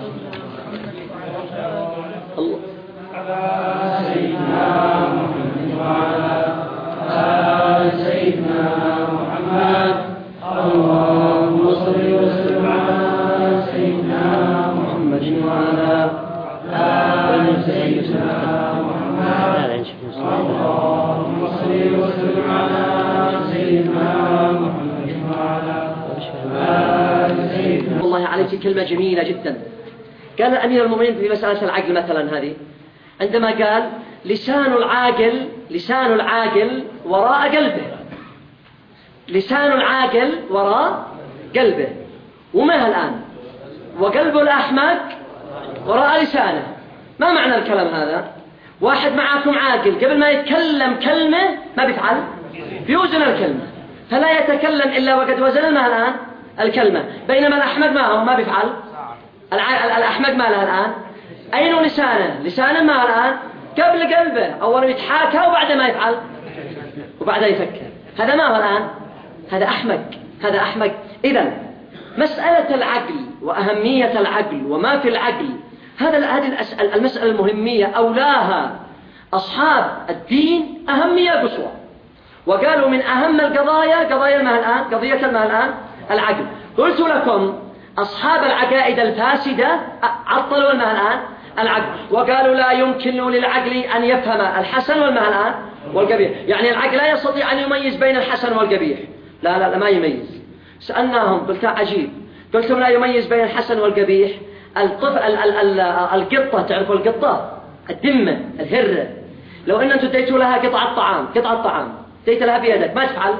الله على سيدنا محمد وعلى آل سيدنا محمد. اللهم صل وسلم على سيدنا محمد وعلى آل سيدنا محمد. اللهم صل وسلم على سيدنا محمد وعلى آل سيدنا. والله عليك كلمة جميلة جدا. قال أمير المؤمنين في مسألة العقل مثلا هذه عندما قال لسان العاقل، لسان العاقل وراء قلبه. لسان العاقل وراء قلبه. وما الآن؟ وقلب الأحمق وراء لسانه. ما معنى الكلام هذا؟ واحد معكم عاقل قبل ما يتكلم كلمة ما بيفعل، بيوزن الكلمة، فلا يتكلم إلا وقد وزن ما الآن الكلمة. بينما الأحمق ما هو ما بيفعل. الأحمق ما له الآن؟ أين لسانه؟ لسانه ما الآن؟ قبل قلبه، أولا يتحاكى وبعد ما يفعل وبعد يفكر. هذا ما هو الآن؟ هذا أحمق، هذا أحمق. إذن مسألة العقل وأهمية العقل وما في العقل، هذا هذه المسألة المهمية أولاها أصحاب الدين أهمية قصوى، وقالوا من أهم القضايا قضايا الماء الآن قضية الماء الآن العقل. قلت لكم أصحاب العقائد الفاسدة عطلوا الماء الآن العقل، وقالوا لا يمكن للعقل أن يفهم الحسن والماء الآن والقبيح، يعني العقل لا يستطيع أن يميز بين الحسن والقبيح. لا لا, لا ما يميز. سألناهم قلت عجيب، قلت لا يميز بين الحسن والقبيح. الطفل ال ال ال القطة، تعرفوا القطة الدمة الهرة، لو أن أنتم اديتوا لها قطعة طعام قطعة طعام اديت لها بيدك ما تفعل؟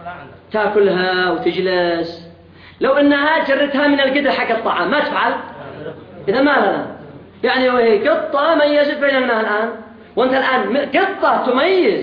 تاكلها وتجلس. لو أنها جرتها من القدر حق الطعام ما تفعل؟ إذا ما لنا يعني وهي قطة ميزت بين الماء الآن، وأنت الآن قطة تميز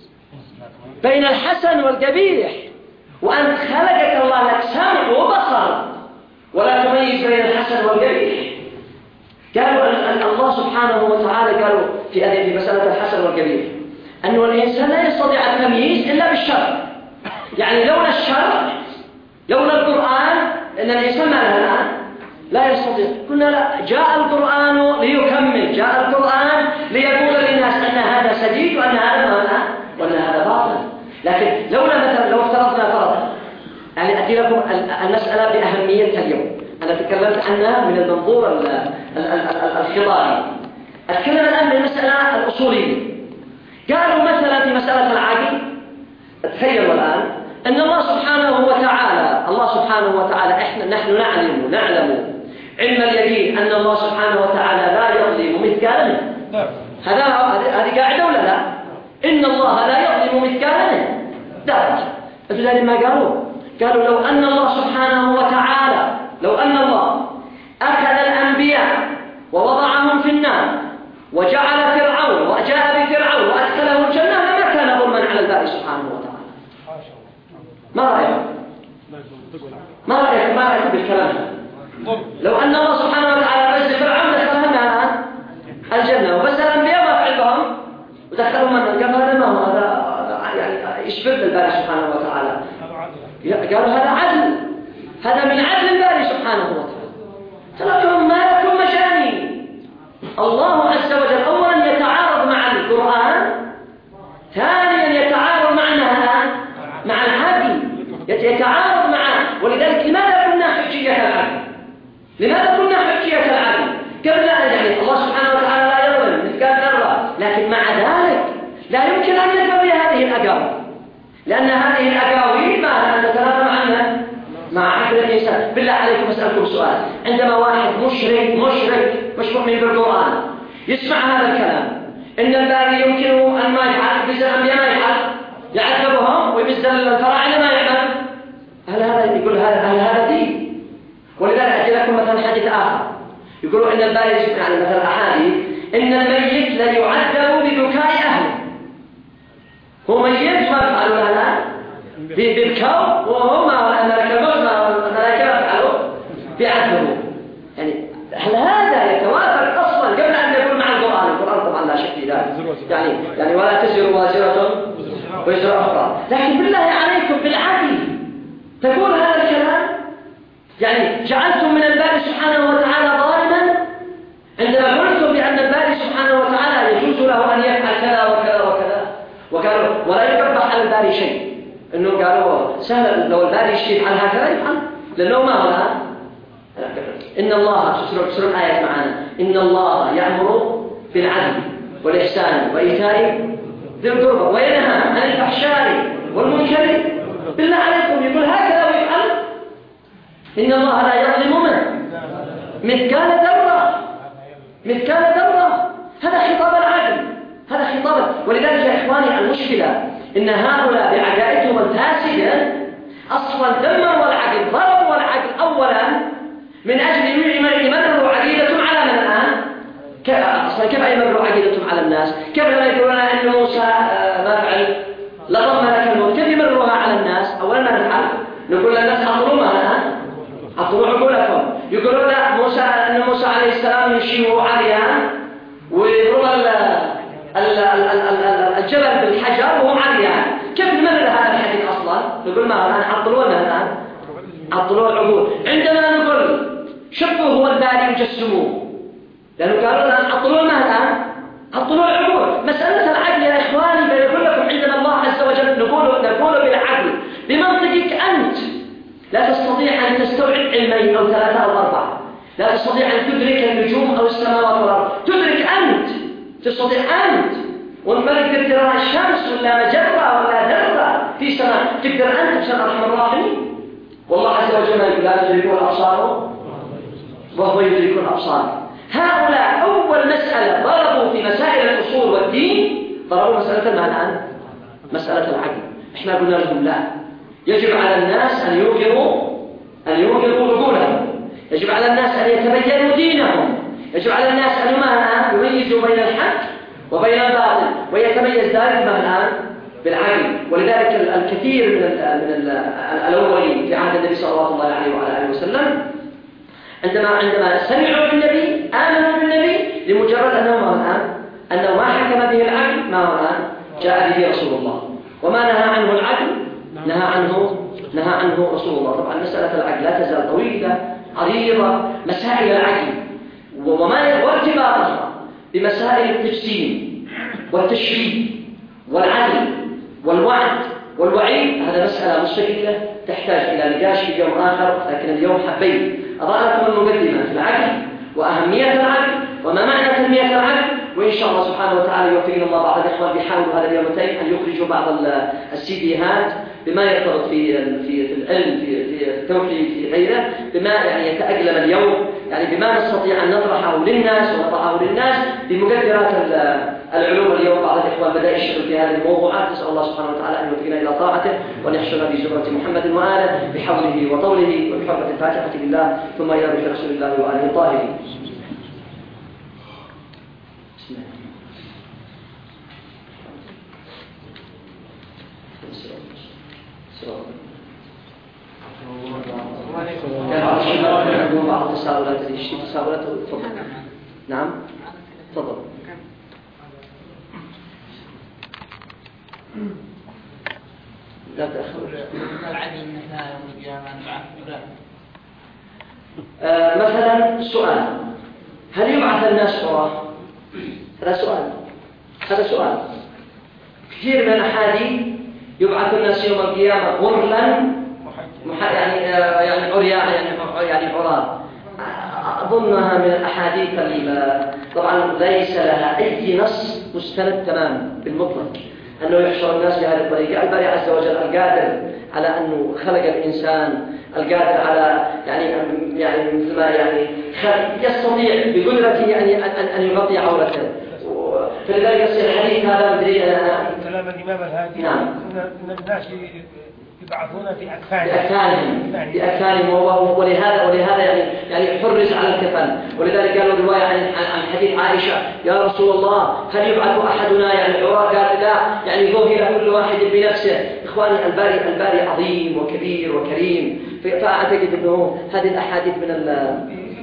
بين الحسن والقبيح، وأنت خلقك الله لك سمع وبصر ولا تميز بين الحسن والقبيح. قالوا أن الله سبحانه وتعالى قالوا في هذه في مسألة الحسن والقبيح أنه الإنسان لا يستطيع التمييز إلا بالشرع، يعني لولا الشرع لولا القرآن إن الإنسان ما له الآن لا يستطيع. قلنا لا، جاء القرآن ليكمل، جاء القرآن ليقول للناس أن هذا سديد وأن هذا معنى وأن هذا باطل. لكن لولا مثلا لو افترضنا فرضا، يعني أتي لكم المسألة بأهميتها اليوم، أنا تكلمت عنها من المنظور الخضاري، أتكلم الآن بالمسألة الأصولية. قالوا مثلا في مسألة العقل، تخيلوا الآن أن الله سبحانه وتعالى الله سبحانه وتعالى إحنا نحن نعلم نعلم علم اليقين أن الله سبحانه وتعالى لا يظلم مثقال هذا هذه قاعدة ولا لا؟ إن الله لا يظلم مثقال ذرة. فلذلك ما قالوا قالوا لو أن الله سبحانه وتعالى لو أن الله أخذ الأنبياء ووضعهم في النار وجعل فرعون وجاء بفرعون وأدخله الجنة لما كان ظلما على الباري سبحانه وتعالى. ما رأيك؟ ما رأيك ما رأيك بالكلام؟ لو أن الله سبحانه وتعالى بس فرعون دخلهم الجنة وبس الأنبياء ما فعلهم ودخلهم من قال هذا ما هو هذا يعني يشبه الباري سبحانه وتعالى. قالوا هذا عدل، هذا من عدل الباري سبحانه وتعالى. تركهم ما لكم مجاني. الله عز وجل أولا يتعارض مع القرآن، ثانيا يتعارض معنا مع العدل، يتعارض معه. ولذلك لماذا قلنا حجية العدل؟ لماذا قلنا حجية العدل؟ قبل يعني الله سبحانه وتعالى لا يظلم مثقال ذرة، لكن مع ذلك لا يمكن أن نقضي هذه الأقاويل، لأن هذه الأقاويل ما أن نتناظر عنها مع عقل الإنسان. بالله عليكم أسألكم سؤال، عندما واحد مشرك مشرك مش مؤمن بالقرآن يسمع هذا الكلام إن الباري يمكن أن ما يفعل بيز الأنبياء ما يفعل يعذبهم ويبز الفراعنة ما يعمل، هل هذا يقول هذا هل هذا دين؟ ولذلك أجي لكم مثلا حديث آخر يقولوا إن الباري يعني مثلا أحاديث إن الميت لا يعذب ببكاء أهله. هو ميت ما يفعلون هذا بالكون وهم الملك الموت الملائكة يفعلوا بيعذبوا. يعني هل هذا يتوافق أصلا قبل أن يكون مع القرآن؟ القرآن طبعا لا شك في ذلك، يعني يعني ولا تزر وازرة وزر أخرى. لكن بالله عليكم بالعدل تقول هذا الكلام، يعني جعلتم من الباري سبحانه وتعالى ظالما عندما قلتم بأن الباري سبحانه وتعالى يجوز له أن يفعل كذا وكذا وكذا، وقالوا ولا يقبح على الباري شيء. إنه قالوا سهل لو الباري يشتي يفعل هكذا يفعل، لأنه ما هو إن الله تسر الآية معنا إن الله يأمر بالعدل والإحسان وإيتاء ذي القربى وينهى عن الفحشاء والمنكر. بالله عليكم يقول هكذا ويفعل. إن الله لا يظلم من مثقال ذرة مثقال ذرة. هذا خطاب العدل، هذا خطاب. ولذلك يا إخواني المشكلة إن هؤلاء بعقائدهم الفاسدة أصلا دمروا العقل، ضربوا العقل أولا من أجل يمرروا عقيدتهم على من الآن. أصلا كيف يمرروا عقيدتهم على الناس؟ كيف لما يقولون أن موسى ما فعل لضم لك الموت، كيف يمرروها على الناس؟ أولا ما نفعل نقول للناس أطلوها الآن أطلوا عقولكم. يقولون لا موسى أن موسى عليه السلام يشير عليها ويضرب الجبل بالحجر وهم عريان. كيف نمرر هذا الحديث أصلا؟ نقول ما الآن عطلونا الآن عطلوا العقول. عندما نقول شبهوا هو الباري وجسموه، لأنه قالوا الآن عطلونا الآن الطلوع العبور. مسألة العقل يا إخواني بيقول لكم عندما الله عز وجل نقول نقول بالعقل بمنطقك أنت لا تستطيع أن تستوعب علمين أو ثلاثة أو أربعة، لا تستطيع أن تدرك النجوم أو السماوات والأرض، تدرك أنت، تستطيع أنت. وما تقدر ترى الشمس ولا مجرة ولا ذرة في سماء، تقدر أنت بشأن أرحم الراحمين. والله عز وجل يقول لا تدركون الأبصار وهو يدرك الأبصار. هؤلاء أول مسألة ضربوا في مسائل الأصول والدين ضربوا مسألة ما الآن؟ مسألة العقل. إحنا قلنا لهم لا، يجب على الناس أن يوقظوا أن يوقظوا عقولهم، يجب على الناس أن يتبينوا دينهم، يجب على الناس أن يميزوا بين الحق وبين الباطل، ويتميز ذلك ما الآن؟ بالعقل. ولذلك الكثير من من الأولين في عهد النبي صلى الله عليه وعلى آله وسلم عندما عندما سمعوا بالنبي آمنوا بالنبي لمجرد أنه الآن أنه ما حكم به العقل ما هو الآن جاء به رسول الله، وما نهى عنه العقل نهى عنه نهى عنه رسول الله. طبعا مسألة العقل لا تزال طويلة عريضة، مسائل العقل وما وارتباطها بمسائل التجسيم والتشريع والعدل والوعد والوعيد، هذا مسألة مستقلة تحتاج إلى نقاش في يوم آخر، لكن اليوم حبيت أضع لكم المقدمة في العقل وأهمية العقل وما معنى تنمية العقل، وإن شاء الله سبحانه وتعالى يوفقنا الله. بعض الإخوان بيحاولوا هذا اليومتين أن يخرجوا بعض السيديهات بما يرتبط في في في العلم في في التوحيد في غيره، بما يعني يتأقلم اليوم، يعني بما نستطيع أن نطرحه للناس ونضعه للناس بمقدرات العلوم. اليوم بعض الإخوان بدأ يشتغل في هذه الموضوعات، نسأل الله سبحانه وتعالى أن يوفقنا إلى طاعته وأن يحشرنا في زمرة محمد وآله بحوله وطوله وبحرمة الفاتحة لله ثم إلى روح رسول الله وآله الطاهرين. كان بعض التساؤلات اللي يشتي تساؤلات تفضل. نعم تفضل. لا تأخر. العدل مثلا يوم القيامة نبعث مثلا سؤال، هل يبعث الناس عراة؟ هذا سؤال هذا سؤال كثير من الأحاديث يبعث الناس يوم القيامة غرلا يعني يعني عريا يعني يعني عراة. أظنها من الأحاديث طبعا ليس لها أي نص مستند تمام بالمطلق أنه يحشر الناس بهذه الطريقة. الباري عز وجل القادر على أنه خلق الإنسان، القادر على يعني يعني مثل ما يعني يستطيع بقدرته يعني أن أن يغطي عورته، فلذلك يصير الحديث هذا مدري أنا كلام الإمام الهادي. نعم. إن الناس يبعثون في أكفانهم بأكفانهم بأكفانهم ولهذا ولهذا يعني يعني حرز على الكفن. ولذلك قالوا رواية عن عن حديث عائشة يا رسول الله هل يبعث أحدنا يعني عراة؟ قال لا، يعني ظهر كل واحد بنفسه. إخواني الباري الباري عظيم وكبير وكريم، فأعتقد أنه هذه الأحاديث من ال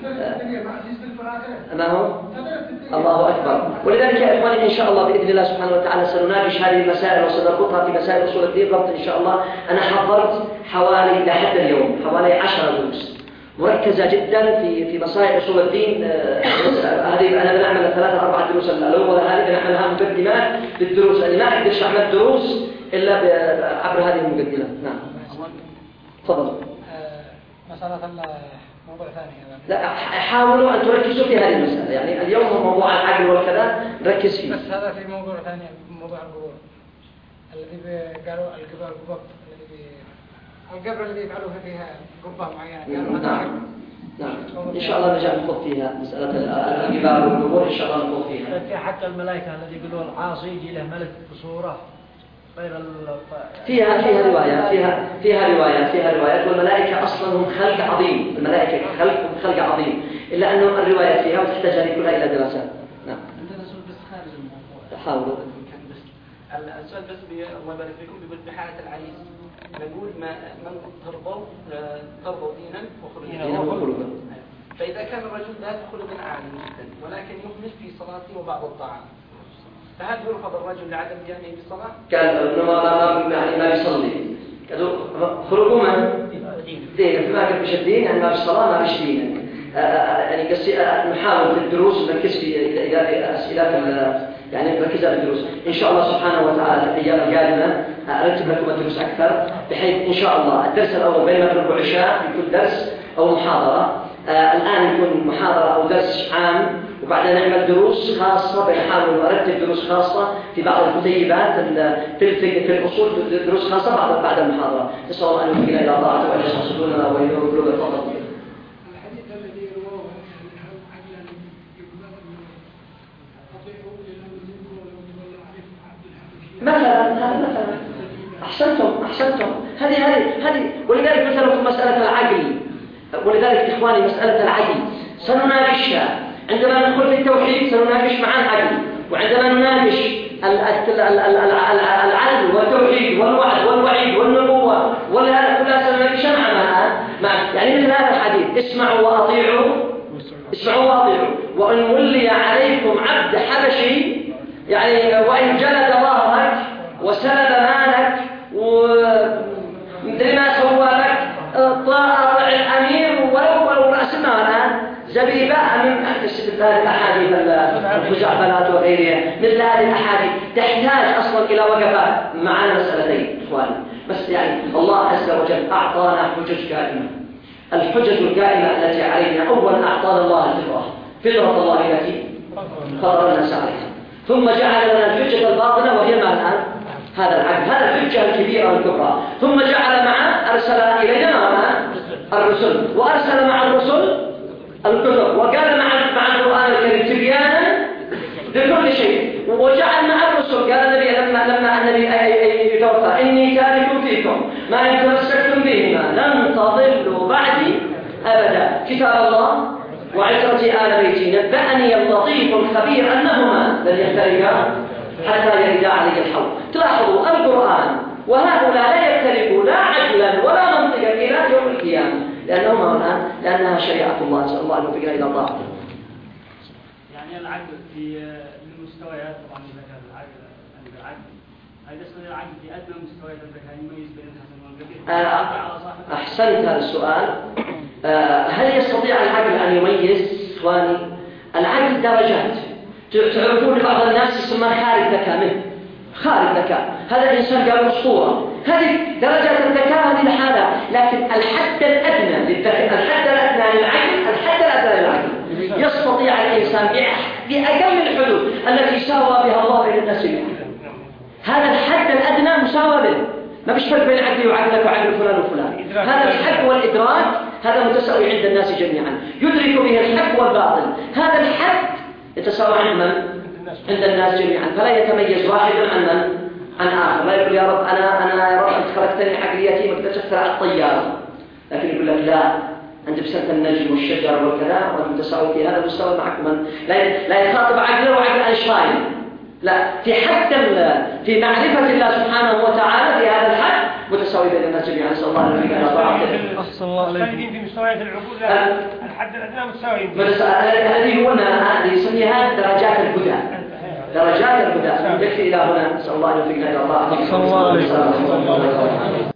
ما هو الله أكبر. ولذلك يا إخواني إن شاء الله بإذن الله سبحانه وتعالى سنناقش هذه المسائل وسنربطها في مسائل أصول الدين ربط إن شاء الله. أنا حضرت حوالي لحد اليوم حوالي عشرة دروس مركزة جدا في في مسائل أصول الدين. هذه أنا بنعمل ثلاثة أربعة دروس الأول، هذه بنعملها مقدمات للدروس لأني ما أقدرش أعمل دروس إلا عبر هذه المقدمات. نعم تفضل. مسألة موضوع ثاني. لا حاولوا أن تركزوا في هذه المسألة، يعني اليوم موضوع العقل والكذا نركز فيه. بس هذا في موضوع ثاني، موضوع القبور الذي قالوا القبور القبور الذي القبر الذي يفعلوا فيها قبة معينة. نعم نعم إن شاء الله نرجع نخوض فيها مسألة القبور والقبور إن شاء الله نخوض فيها. في حتى الملائكة الذي يقولوا العاصي يجي له ملك بصورة غير فيها فيها روايات فيها فيها روايات فيها روايات والملائكة أصلا هم خلق عظيم، الملائكة خلق خلق عظيم، إلا أنه الروايات فيها وتحتاج هذه كلها إلى دراسات. نعم. عندنا سؤال بس خارج الموضوع. حاولوا. السؤال بس الله يبارك فيكم بيقول بحالة العريس نقول ما من ترضوا ترضوا دينا وخلقا. فإذا كان الرجل ذات خلق عالي جدا ولكن يهمل في صلاته وبعض الطاعات، فهل يرفض الرجل لعدم قيامه بالصلاة؟ قال ما ما يعني ما بيصلي، قالوا خلقوا ما دين ما كان بيشدين يعني ما بالصلاة ما بيشدين. يعني قصي نحاول في الدروس نركز في إلى أسئلة يعني نركز على الدروس إن شاء الله سبحانه وتعالى في الأيام القادمة أرتب لكم الدروس أكثر، بحيث إن شاء الله الدرس الأول بين مغرب وعشاء يكون درس أو محاضرة. آه الآن يكون محاضرة أو درس عام، وبعدين نعمل دروس خاصة، بنحاول نرتب دروس خاصة في بعض الكتيبات في في الأصول، دروس خاصة بعد بعد المحاضرة. نسأل الله أن يوفقنا إلى طاعته وأن يشرح صدورنا وينور قلوبنا. تفضل. الحديث الذي رواه عدلا يقبل أطيعوا لله منكم ولو تولى عليكم عبد الحبشي مثلا هذا مثلا أحسنتم أحسنتم هذه هذه هذه ولذلك مثلا في مسألة العقل، ولذلك إخواني مسألة العقل سنناقشها عندما ندخل في التوحيد، سنناقش مع العقل، وعندما نناقش العدل والتوحيد والوعد والوعيد والنبوة وهذا كلها سنناقشها مع يعني مثل هذا الحديث: اسمعوا وأطيعوا، اسمعوا وأطيعوا، وإن ولي عليكم عبد حبشي، يعني وإن جلد ظهرك وسلب مالك ومدري ما سوى لك، طاع الأمير ولو ولو رأس مالا زبيبة من مثل هذه الأحاديث الخزعبلات وغيرها. مثل هذه الأحاديث تحتاج أصلا إلى وقفات معنا مسألتين إخواني، بس يعني الله عز وجل أعطانا حجج قائمة. الحجج القائمة التي علينا: أولا أعطانا الله الفطرة، فطرة الله التي فطر الناس عليها، ثم جعل لنا الحجة الباطنة وهي ما الآن هذا العقل، هذا الحجة الكبيرة والكبرى، ثم جعل مع أرسل إلينا الرسل، وأرسل مع الرسل الكتب، وقال مع مع القرآن الكريم تبيانا لكل شيء، وجعل مع الرسل. قال النبي لما لما النبي يتوفى: إني تارك فيكم ما إن تمسكتم بهما لن تضلوا بعدي أبدا، كتاب الله وعترة آل بيتي، نبأني اللطيف الخبير أنهما لن يفترقا حتى يردا علي الحوض. تلاحظوا القرآن وهؤلاء لا يفترقوا لا عقلا ولا منطقا إلى يوم القيامة، لأنهما الآن لأنها شريعة الله. نسأل الله أن يوفقنا إلى طاعته. يعني العقل في المستويات، طبعا ذكر العقل عند العقل، هل يصير العقل في أدنى مستويات الذكاء يميز بين الحسن والقبيح؟ أحسنت هذا السؤال. آه هل يستطيع العقل أن يميز؟ إخواني، العقل درجات. تعرفون بعض الناس يسمى خارج ذكاء، منه خارج ذكاء، هذا الإنسان قال أسطورة. هذه درجات الذكاء هذه الحالة، لكن الحد الأدنى للذكاء، الحد الأدنى للعقل، الحد الأدنى للعقل يستطيع الإنسان بأقل الحدود التي ساوى بها الله بين الناس كلهم. هذا الحد الأدنى مساوى به، ما فيش فرق بين عقلي وعقلك وعقل فلان وفلان. هذا الحق والإدراك هذا متساوي عند الناس جميعا، يدرك به الحق والباطل. هذا الحد يتساوى عند من؟ عند الناس جميعا، فلا يتميز واحد عن من؟ عن آخر. لا يقول: يا رب أنا أنا يا رب أنت خلقتني عقليتي ما قدرت أخترع الطيارة، لكن يقول لك: لا، أنت بسنة النجم والشجر والكلام وأنت متساوي في هذا المستوى معك. من لا لا يخاطب عقله وعقل أينشتاين، لا، في حد في معرفة الله سبحانه وتعالى في هذا الحد متساوي بين الناس جميعا. نسأل الله أن يجعلنا طاعته. أحسن الله عليكم. في مستويات العقول الحد الأدنى متساوي. هذه هو هذه يسميها درجات الهدى، درجات الهدى. يكفي إلى هنا. نسأل الله أن يوفقنا إلى الله.